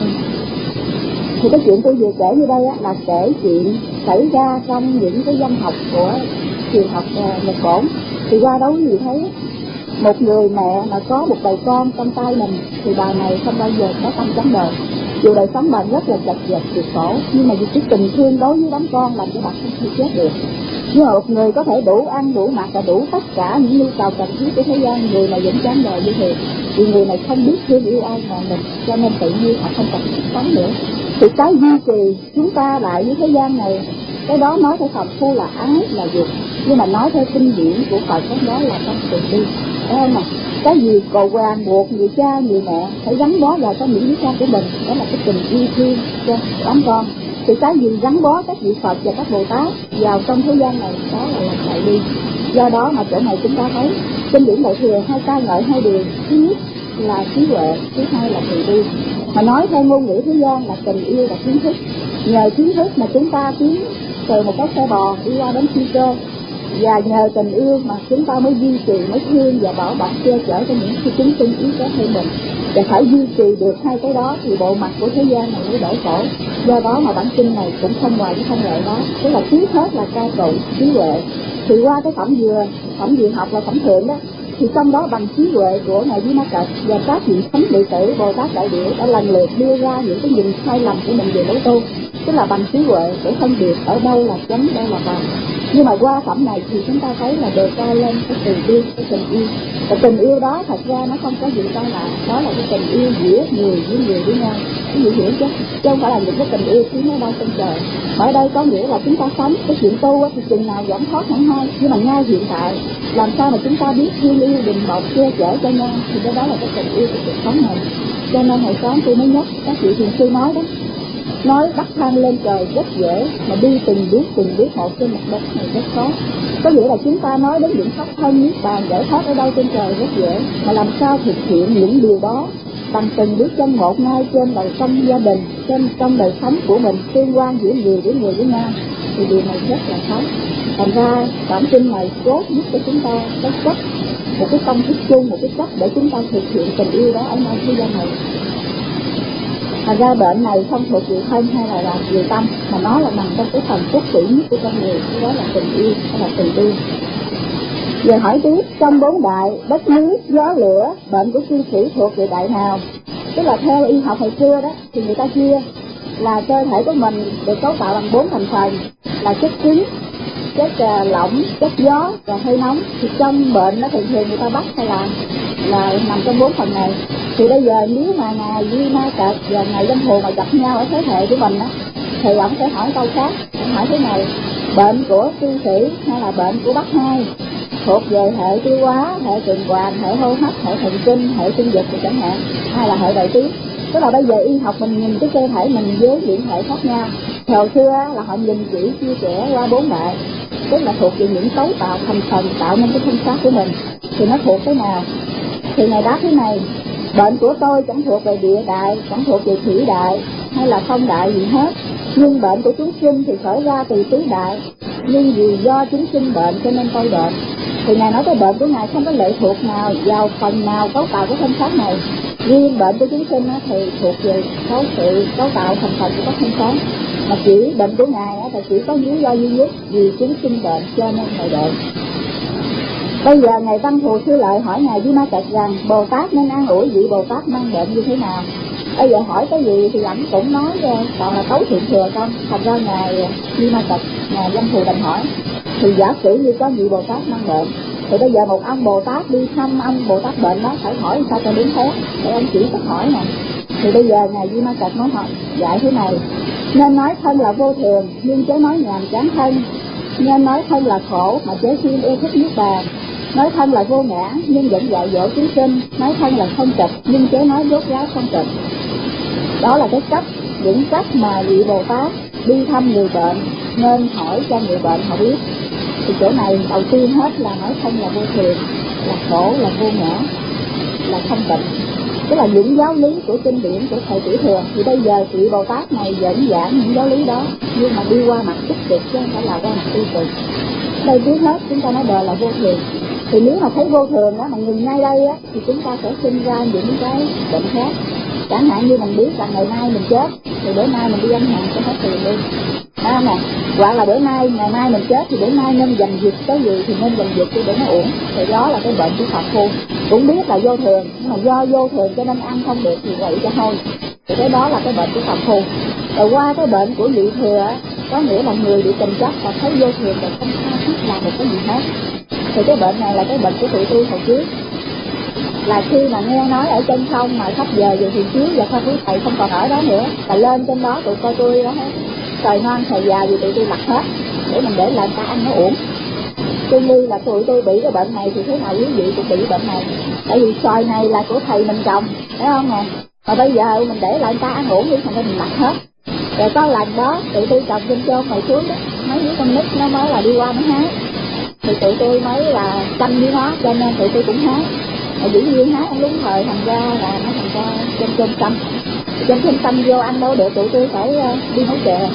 Thì cái chuyện tôi vừa kể như đây á, là kể chuyện xảy ra trong những cái văn học của truyền học uh, Nhật Bản. Thì qua đó gì thấy một người mẹ mà có một bầy con trong tay mình thì bà này không bao giờ có tâm chống đời. Dù đời sống bà rất là chật vật cực khổ, nhưng mà vì cái tình thương đối với đám con làm cho bà không thể chết được. Nhưng mà một người có thể đủ ăn đủ mặc và đủ tất cả những nhu cầu cần thiết của thế gian, người này vẫn chán đời như thế. Vì người này không biết thương yêu ai ngoài mình, cho nên tự nhiên họ không cần sống nữa. Thì cái duy trì chúng ta lại với thế gian này, cái đó nói theo Phật phu là ái là dục, nhưng mà nói theo kinh điển của Phật đó là tâm từ bi. Thấy không ạ? Cái gì cầu hoàng buộc người cha người mẹ phải gắn bó vào trong những đứa con của mình, đó là cái tình yêu thương cho đám con. Thì cái gì gắn bó các vị Phật và các Bồ Tát vào trong thế gian này, đó là làm chạy đi. Do đó mà chỗ này chúng ta thấy kinh điển Đại Thừa hai ca ngợi hai điều: thứ nhất là trí huệ, thứ hai là từ bi. Mà nói theo ngôn ngữ thế gian là tình yêu và kiến thức. Nhờ kiến thức mà chúng ta tiến từ một cái xe bò đi qua đến phi cơ, và nhờ tình yêu mà chúng ta mới duy trì, mới thương và bảo bọc che chở cho những chúng sinh yếu kém hơn mình. Và phải duy trì được hai cái đó thì bộ mặt của thế gian này mới đỡ khổ. Do đó mà bản kinh này cũng không ngoài cái thông lệ đó, tức là trước hết là ca tụng trí huệ. Thì qua cái phẩm dừa, phẩm dừa học là phẩm thượng đó, thì trong đó bằng trí huệ của ngài Di Ma Cật và các vị thánh đệ tử Bồ Tát Đại Biểu đã lần lượt đưa ra những cái nhìn sai lầm của mình về đối tu, tức là bằng trí huệ để phân biệt ở đâu là chánh, đâu là tà. Nhưng mà qua phẩm này thì chúng ta thấy là đề cao lên cái tình yêu, cái tình yêu. Và tình yêu đó thật ra nó không có gì sai lạ, đó là cái tình yêu giữa người với người với nhau. Cái gì hiểu chứ? Chứ không phải là những cái tình yêu khiến nó đâu trên trời. Ở đây có nghĩa là chúng ta sống cái chuyện tu thì chừng nào giảm thoát hẳn hai, nhưng mà ngay hiện tại làm sao mà chúng ta biết thương yêu, đùm bọc, che chở cho nhau, thì cái đó là cái tình yêu của cuộc sống này. Cho nên hồi sáng tôi mới nhắc các vị thiền sư nói đó, nói bắt thang lên trời rất dễ, mà đi từng bước từng bước một trên mặt đất này rất khó. Có nghĩa là chúng ta nói đến những pháp thân niết bàn giải thoát ở đâu trên trời rất dễ, mà làm sao thực hiện những điều đó bằng từng bước chân một ngay trên đời sống gia đình, trên trong đời sống của mình, tương quan giữa người với người với nhau, thì điều này rất là khó. Thành ra bản kinh này cốt giúp cho chúng ta cái cách, một cái công thức chung, một cái cách để chúng ta thực hiện tình yêu đó ở nơi thế gian này. Thành ra bệnh này không thuộc về thân hay là là về tâm, mà nó là nằm trong cái phần cốt tủy nhất của con người, đó là tình yêu, đó là tình yêu. Giờ hỏi tiếp, trong bốn đại đất nước gió lửa, bệnh của cư sĩ thuộc về đại nào? Tức là theo y học hồi xưa đó thì người ta chia là cơ thể của mình được cấu tạo bằng bốn thành phần là chất cứng, chất uh, lỏng, chất gió và hơi nóng. Thì trong bệnh nó thường thường người ta bắt hay là là nằm trong bốn phần này. Thì bây giờ nếu mà ngài Di Ma Cật và ngài Dân Hồ mà gặp nhau ở thế hệ của mình á, thì ông sẽ hỏi câu khác, ông hỏi thế này: bệnh của cư sĩ hay là bệnh của Bác Hai thuộc về hệ tiêu hóa, hệ tuần hoàn, hệ hô hấp, hệ thần kinh, hệ sinh dục chẳng hạn, hay là hệ nội tiết? Tức là bây giờ y học mình nhìn cái cơ thể mình với những hệ khác nhau. Hồi xưa là họ nhìn chỉ chia sẻ qua bốn đại, tức là thuộc về những cấu tạo thành phần tạo nên cái thân xác của mình. Thì nó thuộc cái nào? Thì Ngài đáp thế này: bệnh của tôi chẳng thuộc về địa đại, chẳng thuộc về thủy đại hay là phong đại gì hết, nhưng bệnh của chúng sinh thì khởi ra từ tứ đại, nhưng vì do chúng sinh bệnh cho nên tôi bệnh. Thì Ngài nói cái bệnh của Ngài không có lệ thuộc nào vào phần nào cấu tạo của thân xác này. Riêng bệnh của chúng sinh thì thuộc về cấu sự cấu tạo thành phần của các thân xác, mà chỉ bệnh của Ngài thì chỉ có lý do duy nhất vì chúng sinh bệnh cho nên Ngài bệnh. Bây giờ Ngài Văn Thù Sư Lợi hỏi Ngài Di Ma Cật rằng Bồ Tát nên an ủi vị Bồ Tát mang bệnh như thế nào. Bây giờ hỏi cái gì thì ảnh cũng nói còn là tấu thượng thừa không. Thành ra Ngài Di Ma Cật, Ngài Văn Thù đành hỏi: thì giả sử như có vị Bồ Tát mang bệnh, thì bây giờ một ông Bồ Tát đi thăm ông Bồ Tát bệnh đó, phải hỏi sao cho đúng thế. Thì ông chỉ có hỏi nè. Thì bây giờ Ngài Di Ma Cật nói hỏi dạy thế này: nên nói thân là vô thường nhưng chớ nói nhàm chán thân, nên nói thân là khổ mà chớ siêng yêu thích niết bàn, nói thân là vô ngã nhưng vẫn dạy dỗ chúng sinh, nói thân là không trật nhưng chớ nói dốt ráo không trật. Đó là cái cách, những cách mà vị Bồ Tát đi thăm người bệnh nên hỏi cho người bệnh họ biết. Thì chỗ này đầu tiên hết là nói thân là vô thường, là khổ, là vô ngã, là không tịnh, tức là những giáo lý của kinh điển của thầy Tiểu Thừa. Thì bây giờ vị Bồ Tát này dẫn giảng những giáo lý đó, nhưng mà đi qua mặt tích cực chứ không phải là qua mặt tiêu cực. Đây trước hết chúng ta nói đời là vô thường. Thì nếu mà thấy vô thường đó mà ngừng ngay đây á, thì chúng ta sẽ sinh ra những cái bệnh khác. Chẳng hạn như mình biết rằng ngày mai mình chết, thì bữa nay mình đi ăn hàng sẽ hết tiền đi, à, nè. Hoặc là bữa nay, ngày mai mình chết thì bữa nay nên dành việc cái gì thì nên dành việc để nó uổng. Thì đó là cái bệnh của phạm phu. Cũng biết là vô thường, nhưng mà do vô thường cho nên ăn không được thì vậy cho thôi. Thì cái đó là cái bệnh của phạm phu. Rồi qua cái bệnh của vị thừa, có nghĩa là người bị tình chấp và thấy vô thường và không tha thiết làm một cái gì hết. Thì cái bệnh này là cái bệnh của tụi tôi hồi trước. Là khi mà nghe nói ở trên không mà sắp giờ về thì chiếu và không quý thầy không còn ở đó nữa, và lên trên đó tụi coi tôi đó hết, trời non thời già vì tụi tôi lặt hết để mình để lại người ta ăn nó uổng. Tuy nhiên là tụi tôi bị cái bệnh này thì thế nào quý vị cũng bị bệnh này, tại vì xoài này là của thầy mình trồng, thấy không nè, mà bây giờ mình để lại người ta ăn uổng đi thành ra mình lặt hết. Rồi có lần đó tụi tôi trồng trên chôn mày xuống đó, mấy đứa con nít nó mới là đi qua nó hái, thì tụi tôi mới là chăm với nó cho nên tụi tôi cũng hái. Mà dĩ nhiên hái ăn đúng thời, thành ra là nó thành ra trên chôm xanh, trên chôm xanh vô ăn đâu được, tụi tôi phải đi nấu chè.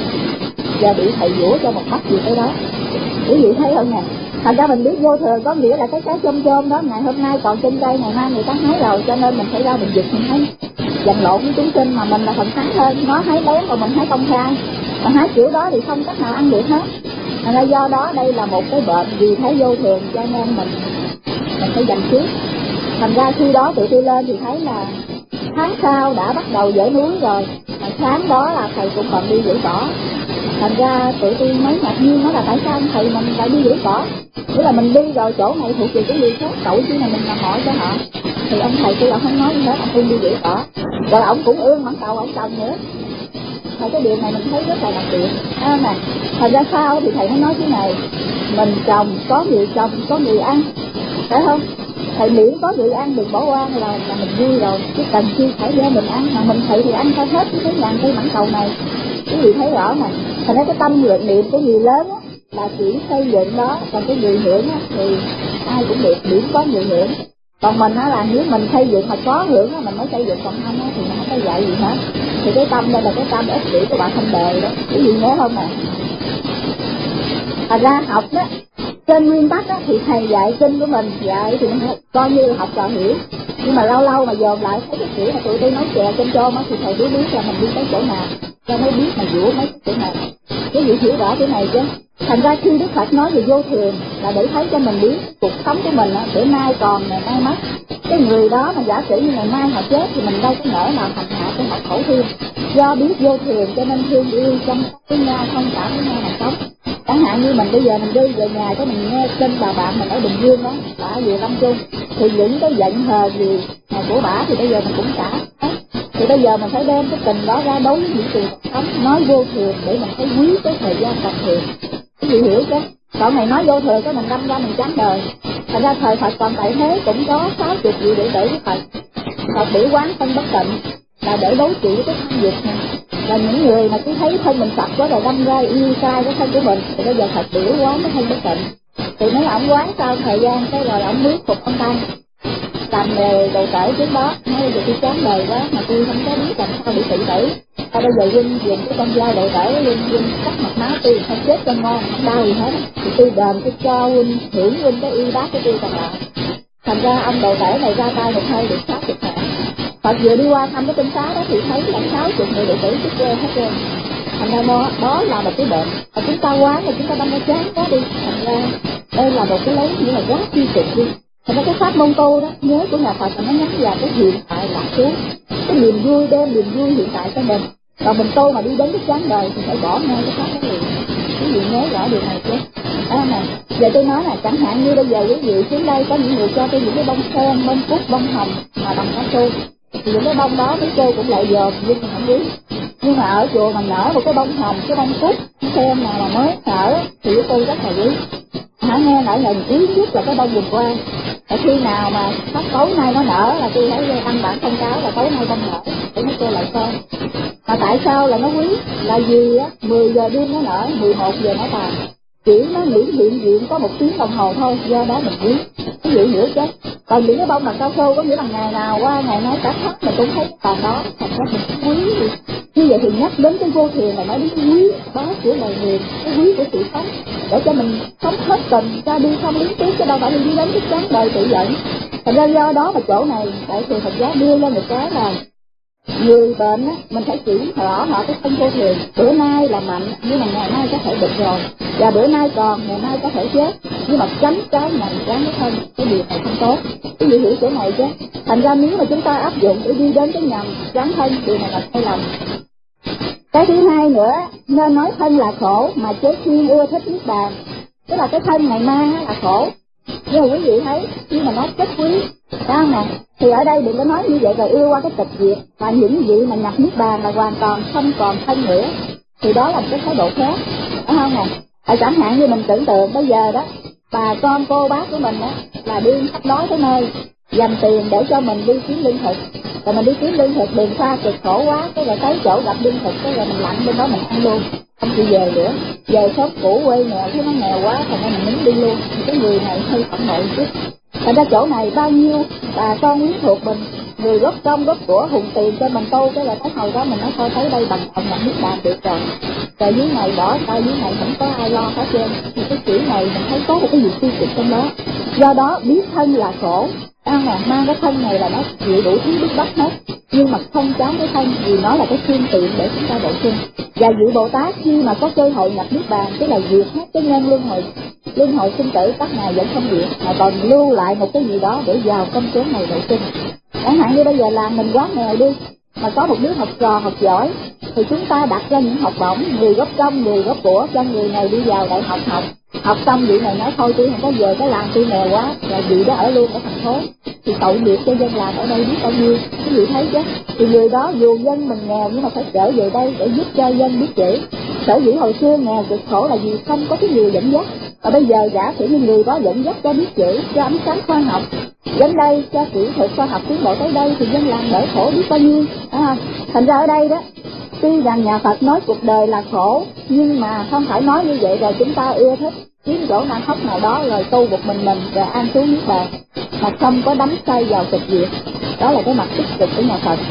Giờ bị thầy dũa cho một bát gì tới đó, quý vị thấy không nè. Thành ra mình biết vô thường có nghĩa là cái cái chôm chôm đó ngày hôm nay còn trên cây, ngày mai người ta hái rồi, cho nên mình phải ra mình giật mình thấy giành lộn với chúng sinh, mà mình là phần thắng hơn. Nó hái lén còn mình hái công khai, mà hái kiểu đó thì không cách nào ăn được hết. Thành ra do đó đây là một cái bệnh vì thấy vô thường cho nên mình mình phải dành trước. Thành ra khi đó tụi tôi lên thì thấy là tháng sau đã bắt đầu dỡ núi rồi, mà sáng đó là thầy cũng còn đi giữ cỏ. Thành ra tụi tôi mới ngạc nhiên nói là tại sao thầy mình lại đi giữ cỏ, nghĩa là mình đi rồi chỗ này thuộc về cái gì khác, cậu chứ này mình làm hỏi cho họ. Thì ông thầy tôi là không nói gì hết, ông không đi giữ cỏ, rồi ông cũng ương mảng cầu ông trồng nữa. Mà cái điều này mình thấy rất là đặc biệt, à, nè. Thành ra sao thì thầy mới nói thế này: mình trồng có người trồng có người ăn, phải không? Thầy miễn có người ăn đừng bỏ qua là, là mình vui rồi, chứ cần chi phải để mình ăn, mà mình thầy thì ăn cho hết cái ngàn cây mảng cầu này. Quý vị thấy rõ này. Thành ra cái tâm nguyện niệm của người lớn á, là chỉ xây dựng đó, còn cái người hưởng á, thì ai cũng được, miễn có người hưởng. Còn mình á là nếu mình xây dựng mà có hưởng á, mình mới xây dựng, còn không á thì mình không có dạy gì hết. Thì cái tâm đây là cái tâm ích kỷ của bạn thân đời đó, quý vị nhớ không nè. Thành ra học đó, trên nguyên tắc á, thì thầy dạy kinh của mình dạy thì mình coi như học trò hiểu, nhưng mà lâu lâu mà dồn lại thấy cái kiểu mà tụi tôi nói chè trên chôm á, thì thầy biết biết là mình đi tới chỗ nào cho mới biết mà dũa mấy cái chỗ nào. Quý vị hiểu rõ cái này chứ. Thành ra khi Đức Phật nói về vô thường là để thấy cho mình biết cuộc sống của mình á, bữa nay còn ngày mai mất. Cái người đó mà giả sử như ngày mai họ chết thì mình đâu có nỡ nào hành hạ cho họ khổ thương. Do biết vô thường cho nên thương yêu chăm sóc với nhau, thông cảm với nhau mà sống. Chẳng hạn như mình bây giờ mình đi về nhà cái mình nghe tin bà bạn mình ở Bình Dương đó, bà về Lâm Trung, thì những cái giận hờn gì của bà thì bây giờ mình cũng trả. Thì bây giờ mình phải đem cái tình đó ra đấu với những chuyện sống, nói vô thường để mình thấy quý cái thời gian còn thường. Quý vị hiểu chứ? Còn này nói vô thường cái mình đâm ra mình chán đời. Thành ra thời Phật còn tại thế cũng có sáu chục vị đệ tử của Phật. Phật biểu quán thân bất tịnh là để đấu trị cái thân dục này. Và những người mà cứ thấy thân mình sạch quá rồi đâm ra yêu sai cái thân của mình thì bây giờ thật biểu quán cái thân bất tịnh. Thì mấy ổng quán sau thời gian cái rồi ổng bước phục ông Tăng làm nghề đồ tể trước đó. Nói bây giờ tôi chán đời quá mà tôi không có biết làm sao bị tự tử. Sao bây giờ Vinh dùng cái con dao đồ tể Vinh Vinh cắt mặt máu tôi không chết cho ngon, không đau gì hết. Thì tôi đền tôi cho Vinh hưởng Vinh cái y bác của tôi còn lại. Thành ra ông đồ tể này ra tay một hơi được sáu chục mạng. Phật vừa đi qua thăm cái tinh xá đó thì thấy là sáu chục người đệ tử chết quê hết trơn. Thành ra đó, đó là một cái bệnh. Và chúng ta quán rồi chúng ta đâm ra chán quá đi. Thành ra đây là một cái lấy như là quá chi trực đi. Thành ra cái pháp môn tu đó, nhớ của nhà Phật là nó nhắm vào cái hiện tại lạc trú. Cái niềm vui đem niềm vui hiện tại cho mình. Còn mình tu mà đi đến cái chán đời thì phải bỏ ngay cái pháp đó liền. Quý vị nhớ rõ điều này chứ. À nè, giờ tôi nói là chẳng hạn như bây giờ quý vị xuống đây có những người cho tôi những cái bông sen, bông cúc, bông hồng mà bằng cao su. Thì những cái bông đó với cô cũng lại dòm nhưng mà không quý. Nhưng mà ở chùa mà nở một cái bông hồng, cái bông cúc, cái sen nào mà mới nở thì với tôi rất là quý. Hả nghe nãy là quý nhất là cái bông vườn qua. Và khi nào mà sắp tối nay nó nở là tôi thấy đăng bản thông cáo là tối nay bông nở, để nó cô lại xem. Mà tại sao là nó quý? Là vì á, mười giờ đêm nó nở, mười một giờ nó tàn. Chỉ nó nghỉ hiện diện có một tiếng đồng hồ thôi, do đó mình quý. Cái gì hiểu chứ? Còn những cái bông bằng cao su có nghĩa là ngày nào qua ngày nói cả tháng mình cũng thấy còn đó, thành ra mình quý gì. Như vậy thì nhắc đến cái vô thường là nói đến cái quý đó của loài người, cái quý của sự sống, để cho mình sống hết tình, ra đi không luyến tiếc, chứ đâu phải đi đến cái chán đời tự giận. Thành ra do đó mà chỗ này Đại thừa Phật giáo đưa lên một cái là người bệnh á, mình phải chỉ rõ họ cái thân vô thường. Bữa nay là mạnh nhưng mà ngày mai có thể bệnh rồi, và bữa nay còn ngày mai có thể chết, nhưng mà tránh cái này tránh cái thân, cái điều này không tốt. Cái gì hiểu chỗ này chứ? Thành ra nếu mà chúng ta áp dụng để đi đến cái nhầm tránh thân, điều này là sai lầm. Cái thứ hai nữa, nên nói thân là khổ mà chế thiên ưa thích niết bàn, tức là cái thân này mang là khổ. Nhưng mà quý vị thấy khi mà nói chất quý, phải không nè? Thì ở đây đừng có nói như vậy rồi ưa qua cái tịch diệt, và những vị mà nhập niết bàn là hoàn toàn không còn thân nữa, thì đó là một cái thái độ khác, phải không nè? À, chẳng hạn như mình tưởng tượng bây giờ đó, bà con cô bác của mình đó là đi khắp đói tới nơi, dành tiền để cho mình đi kiếm lương thực, rồi mình đi kiếm lương thực đường xa cực khổ quá, cái rồi tới chỗ gặp lương thực, cái rồi mình lặn bên đó mình ăn luôn, không chịu về nữa, về xóm cũ quê nghèo thấy nó nghèo quá, thành ra mình muốn đi luôn. Thì cái người này hơi phản nội chút. Thành ra chỗ này bao nhiêu bà con quyến thuộc mình, người góp công góp của hùng tiền cho mình tu, cái là tới hồi đó mình nói thôi tới đây bằng ông nhận niết bàn được rồi. Rồi dưới này bỏ tay dưới này không có ai lo hết trơn. Thì cái chữ này mình thấy có một cái gì tiêu cực trong đó. Do đó biết thân là khổ, ăn mà mang cái thân này là nó chịu đủ thứ biết bắt hết, nhưng mà không chán cái thân vì nó là cái phương tiện để chúng ta độ sinh. Và vị Bồ Tát khi mà có cơ hội nhập niết bàn, tức là diệt hết cái nhân luân hồi, luân hồi sinh tử các ngài vẫn không diệt, mà còn lưu lại một cái gì đó để vào công chốn này độ sinh. Chẳng hạn như bây giờ là mình quá nghèo đi, mà có một đứa học trò học giỏi, thì chúng ta đặt ra những học bổng, người góp công, người góp của cho người này đi vào đại học học. Học xong vị này nói thôi tôi không có về cái làng tôi nghèo quá, rồi vị đó ở luôn ở thành phố, thì tội nghiệp cho dân làng ở đây biết bao nhiêu. Cái vị thấy chứ, thì người đó dù dân mình nghèo nhưng mà phải trở về đây để giúp cho dân biết chữ. Sở dĩ hồi xưa nghèo cực khổ là vì không có cái người dẫn dắt, và bây giờ giả sử như người đó dẫn dắt cho biết chữ, cho ánh sáng khoa học đến đây, cho kỹ thuật khoa học tiến bộ tới đây, thì dân làng đỡ khổ biết bao nhiêu, phải không? Thành ra ở đây đó, tuy rằng nhà Phật nói cuộc đời là khổ, nhưng mà không phải nói như vậy rồi chúng ta ưa thích kiếm chỗ năng hốc nào đó rồi tu một mình mình rồi an trú niết bàn, mà không có đắm say vào tịch diệt. Đó là cái mặt tích cực của nhà Phật.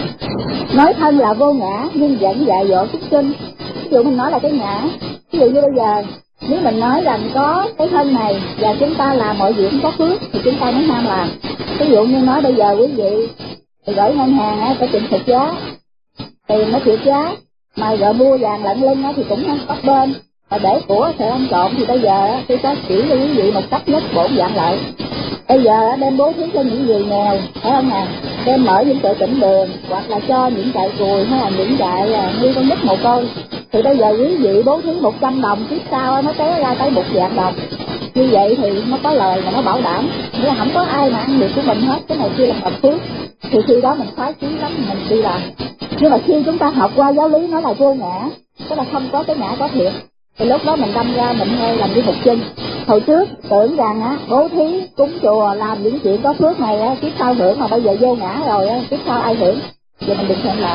Nói thân là vô ngã nhưng vẫn dạy dỗ chúng sinh. Ví dụ mình nói là cái ngã, ví dụ như bây giờ nếu mình nói rằng có cái thân này và chúng ta làm mọi việc có phước thì chúng ta mới ham làm. Ví dụ như nói bây giờ quý vị thì gửi ngân hàng á, phải chịu thiệt giá, tiền nó thiệt giá, mà giờ mua vàng lận lưng á thì cũng không bắt bên, và để của sẽ ăn trộm. Thì bây giờ tôi có chỉ cho quý vị một cách nhất bổn dạng lợi. Bây giờ đem bố thí cho những người nghèo, phải không nè? Đem mở những chợ tỉnh đường, hoặc là cho những trại cùi hay là những trại nuôi con nít mồ côi. Thì bây giờ quý vị bố thí một trăm đồng, tiếp sau nó té ra tới một vạn đồng. Như vậy thì nó có lời mà nó bảo đảm, nghĩa là không có ai mà ăn được của mình hết, cái này kia là hợp phước. Thì khi đó mình khoái chí lắm mình đi làm. Nhưng mà khi chúng ta học qua giáo lý nó là vô ngã, tức là không có cái ngã có thiệt, thì lúc đó mình đâm ra mình hơi làm đi một chân. Hồi trước tưởng rằng á bố thí cúng chùa làm những chuyện có phước này á kiếp sau hưởng, mà bây giờ vô ngã rồi á kiếp sau ai hưởng, giờ mình đừng thèm làm.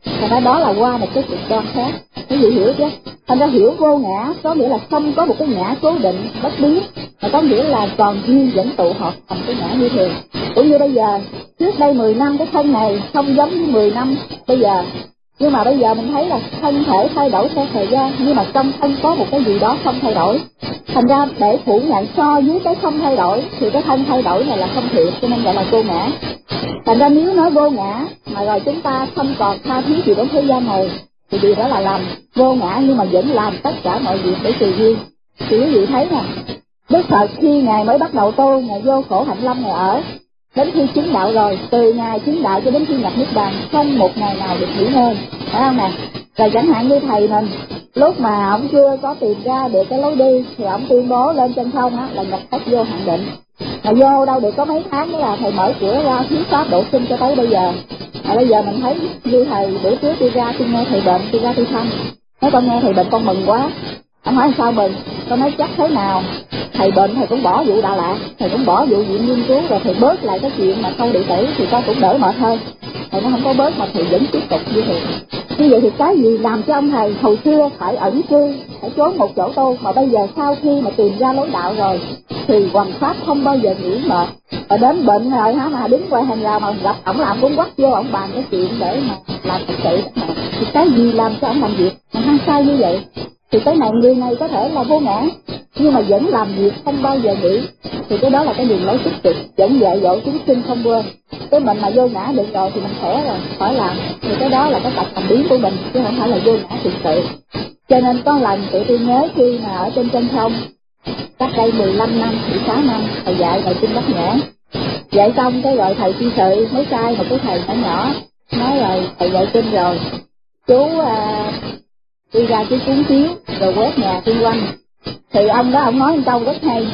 Thành ra đó là qua một cái cực đoan khác. Quý vị hiểu chứ? Thành ra hiểu vô ngã có nghĩa là không có một cái ngã cố định bất biến, mà có nghĩa là còn duyên vẫn tụ hợp thành cái ngã như thường. Cũng như bây giờ, trước đây mười năm cái thân này không giống như mười năm bây giờ, nhưng mà bây giờ mình thấy là thân thể thay đổi theo thời gian, nhưng mà trong thân có một cái gì đó không thay đổi. Thành ra để phủ nhận so với cái không thay đổi thì cái thân thay đổi này là không thiệt, cho nên gọi là vô ngã. Thành ra nếu nói vô ngã mà rồi chúng ta không còn tha thiết gì đến thế gian này thì điều đó là làm vô ngã, nhưng mà vẫn làm tất cả mọi việc để tùy duyên. Thì quý vị thấy nè, Đức Phật khi Ngài mới bắt đầu tu, Ngài vô khổ hạnh lâm Ngài ở, đến khi chứng đạo rồi, từ ngày chứng đạo cho đến khi nhập niết bàn không một ngày nào được nghỉ ngơi, phải không nè? Rồi chẳng hạn như thầy mình, lúc mà ông chưa có tìm ra được cái lối đi thì ông tuyên bố lên trên không á là nhập thất vô hạn định. Mà vô đâu được có mấy tháng nữa là thầy mở cửa ra thuyết pháp độ sinh cho tới bây giờ. Mà bây giờ mình thấy như thầy bữa trước đi ra tôi nghe thầy bệnh, tôi ra tôi thăm, nói con nghe thầy bệnh con mừng quá. Ông hỏi sao mừng? Con nói chắc thế nào thầy bệnh thầy cũng bỏ vụ Đà Lạt, thầy cũng bỏ vụ viện nghiên cứu, rồi thầy bớt lại cái chuyện mà câu đệ tử thì con cũng đỡ mệt hơn. Thầy nó không có bớt mà thầy vẫn tiếp tục như thế. Như vậy thì cái gì làm cho ông thầy hồi xưa phải ẩn cư, phải trốn một chỗ tu, mà bây giờ sau khi mà tìm ra lối đạo rồi thì hoằng pháp không bao giờ nghỉ mệt. Và đến bệnh rồi hả mà đứng ngoài hàng rào mà gặp ổng làm cũng quắt vô ổng bàn cái chuyện để mà làm thật sự. Thì cái gì làm cho ổng làm việc mà hăng say như vậy? Thì cái này người này có thể là vô ngã nhưng mà vẫn làm việc không bao giờ nghỉ, thì cái đó là cái đường lối tích cực, vẫn dạy dỗ chúng sinh không quên. Cái mình mà vô ngã được rồi thì mình khỏe rồi, khỏi làm, thì cái đó là cái tập thành biến của mình chứ không phải là vô ngã thực sự. Cho nên có lần tụi tôi nhớ khi mà ở trên chân không cách đây mười lăm năm, mười sáu năm thầy dạy thầy Kinh Bát Nhã, dạy xong cái rồi thầy chi sự mới sai một cái thầy nhỏ nhỏ nói rồi thầy dạy kinh rồi chú à, đi ra chú cuốn chiếu rồi quét nhà xung quanh. Thì ông đó ông nói một câu rất hay,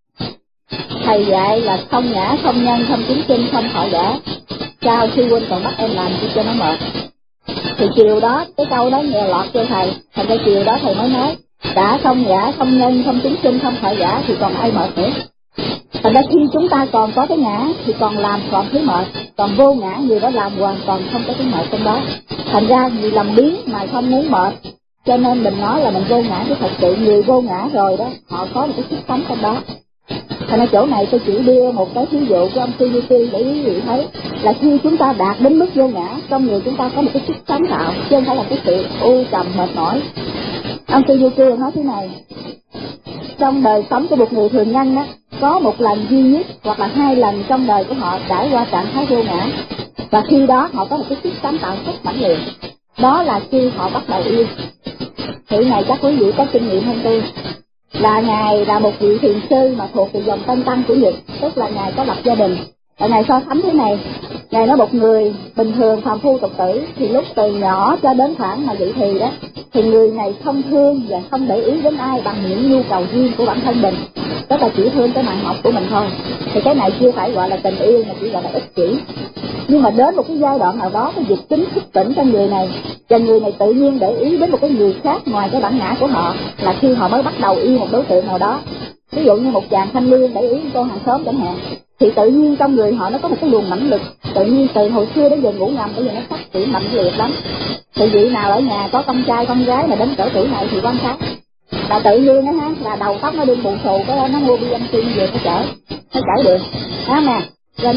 thầy dạy là không ngã, không nhân, không chúng sinh, không thọ giả, sao sư huynh còn bắt em làm chứ cho nó mệt. Thì chiều đó cái câu đó nghe lọt cho thầy, thành ra chiều đó thầy mới nói đã không ngã, không nhân, không chúng sinh, không thọ giả thì còn ai mệt nữa. Thành ra khi chúng ta còn có cái ngã thì còn làm còn thấy mệt, còn vô ngã người đó làm hoàn toàn không có cái mệt trong đó. Thành ra người làm biến mà không muốn mệt, cho nên mình nói là mình vô ngã, chứ thật sự người vô ngã rồi đó họ có một cái sức sống trong đó. Thành ra chỗ này tôi chỉ đưa một cái ví dụ của ông Suzuki để quý vị thấy là khi chúng ta đạt đến mức vô ngã, trong người chúng ta có một cái sức sáng tạo, chứ không phải là cái sự u trầm mệt mỏi. Ông Suzuki nói thế này, trong đời sống của một người thường nhân đó, có một lần duy nhất hoặc là hai lần trong đời của họ trải qua trạng thái vô ngã, và khi đó họ có một cái sức sáng tạo rất mãnh liệt. Đó là khi họ bắt đầu yêu. Thì này chắc quý vị có kinh nghiệm hơn tôi, là ngài là một vị thiền sư mà thuộc từ dòng Tân Tăng của Nhật, tức là ngài có lập gia đình. Và ngài so sánh thế này, ngài nói một người bình thường phàm phu tục tử thì lúc từ nhỏ cho đến khoảng mà dậy thì đó, thì người này không thương và không để ý đến ai bằng những nhu cầu riêng của bản thân mình, tức là chỉ thương cái mạng học của mình thôi. Thì cái này chưa phải gọi là tình yêu mà chỉ gọi là ích kỷ. Nhưng mà đến một cái giai đoạn nào đó, cái việc tính thức tỉnh cho người này, và người này tự nhiên để ý đến một cái người khác ngoài cái bản ngã của họ, là khi họ mới bắt đầu yêu một đối tượng nào đó. Ví dụ như một chàng thanh niên để ý cô hàng xóm chẳng hạn, thì tự nhiên trong người họ nó có một cái luồng mãnh lực, tự nhiên từ hồi xưa đến giờ ngủ ngầm bây giờ nó phát triển mạnh liệt lắm. Thì vị nào ở nhà có con trai con gái mà đến cỡ tuổi này thì quan sát là tự nhiên á ha, là đầu tóc nó đương bù xù, cái nó mua bê em xê về nó chở, nó chở được, đó nè. Nên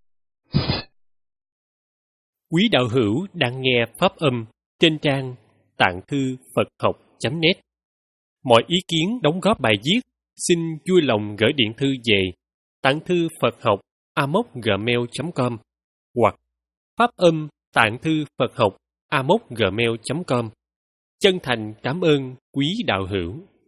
quý đạo hữu đang nghe pháp âm trên trang tạng thư Phật học chấm net. Mọi ý kiến đóng góp bài viết xin vui lòng gửi điện thư về tạng thư Phật học a m o c gmail chấm com hoặc pháp âm tạng thư Phật học a m o c gmail chấm com. Chân thành cảm ơn quý đạo hữu.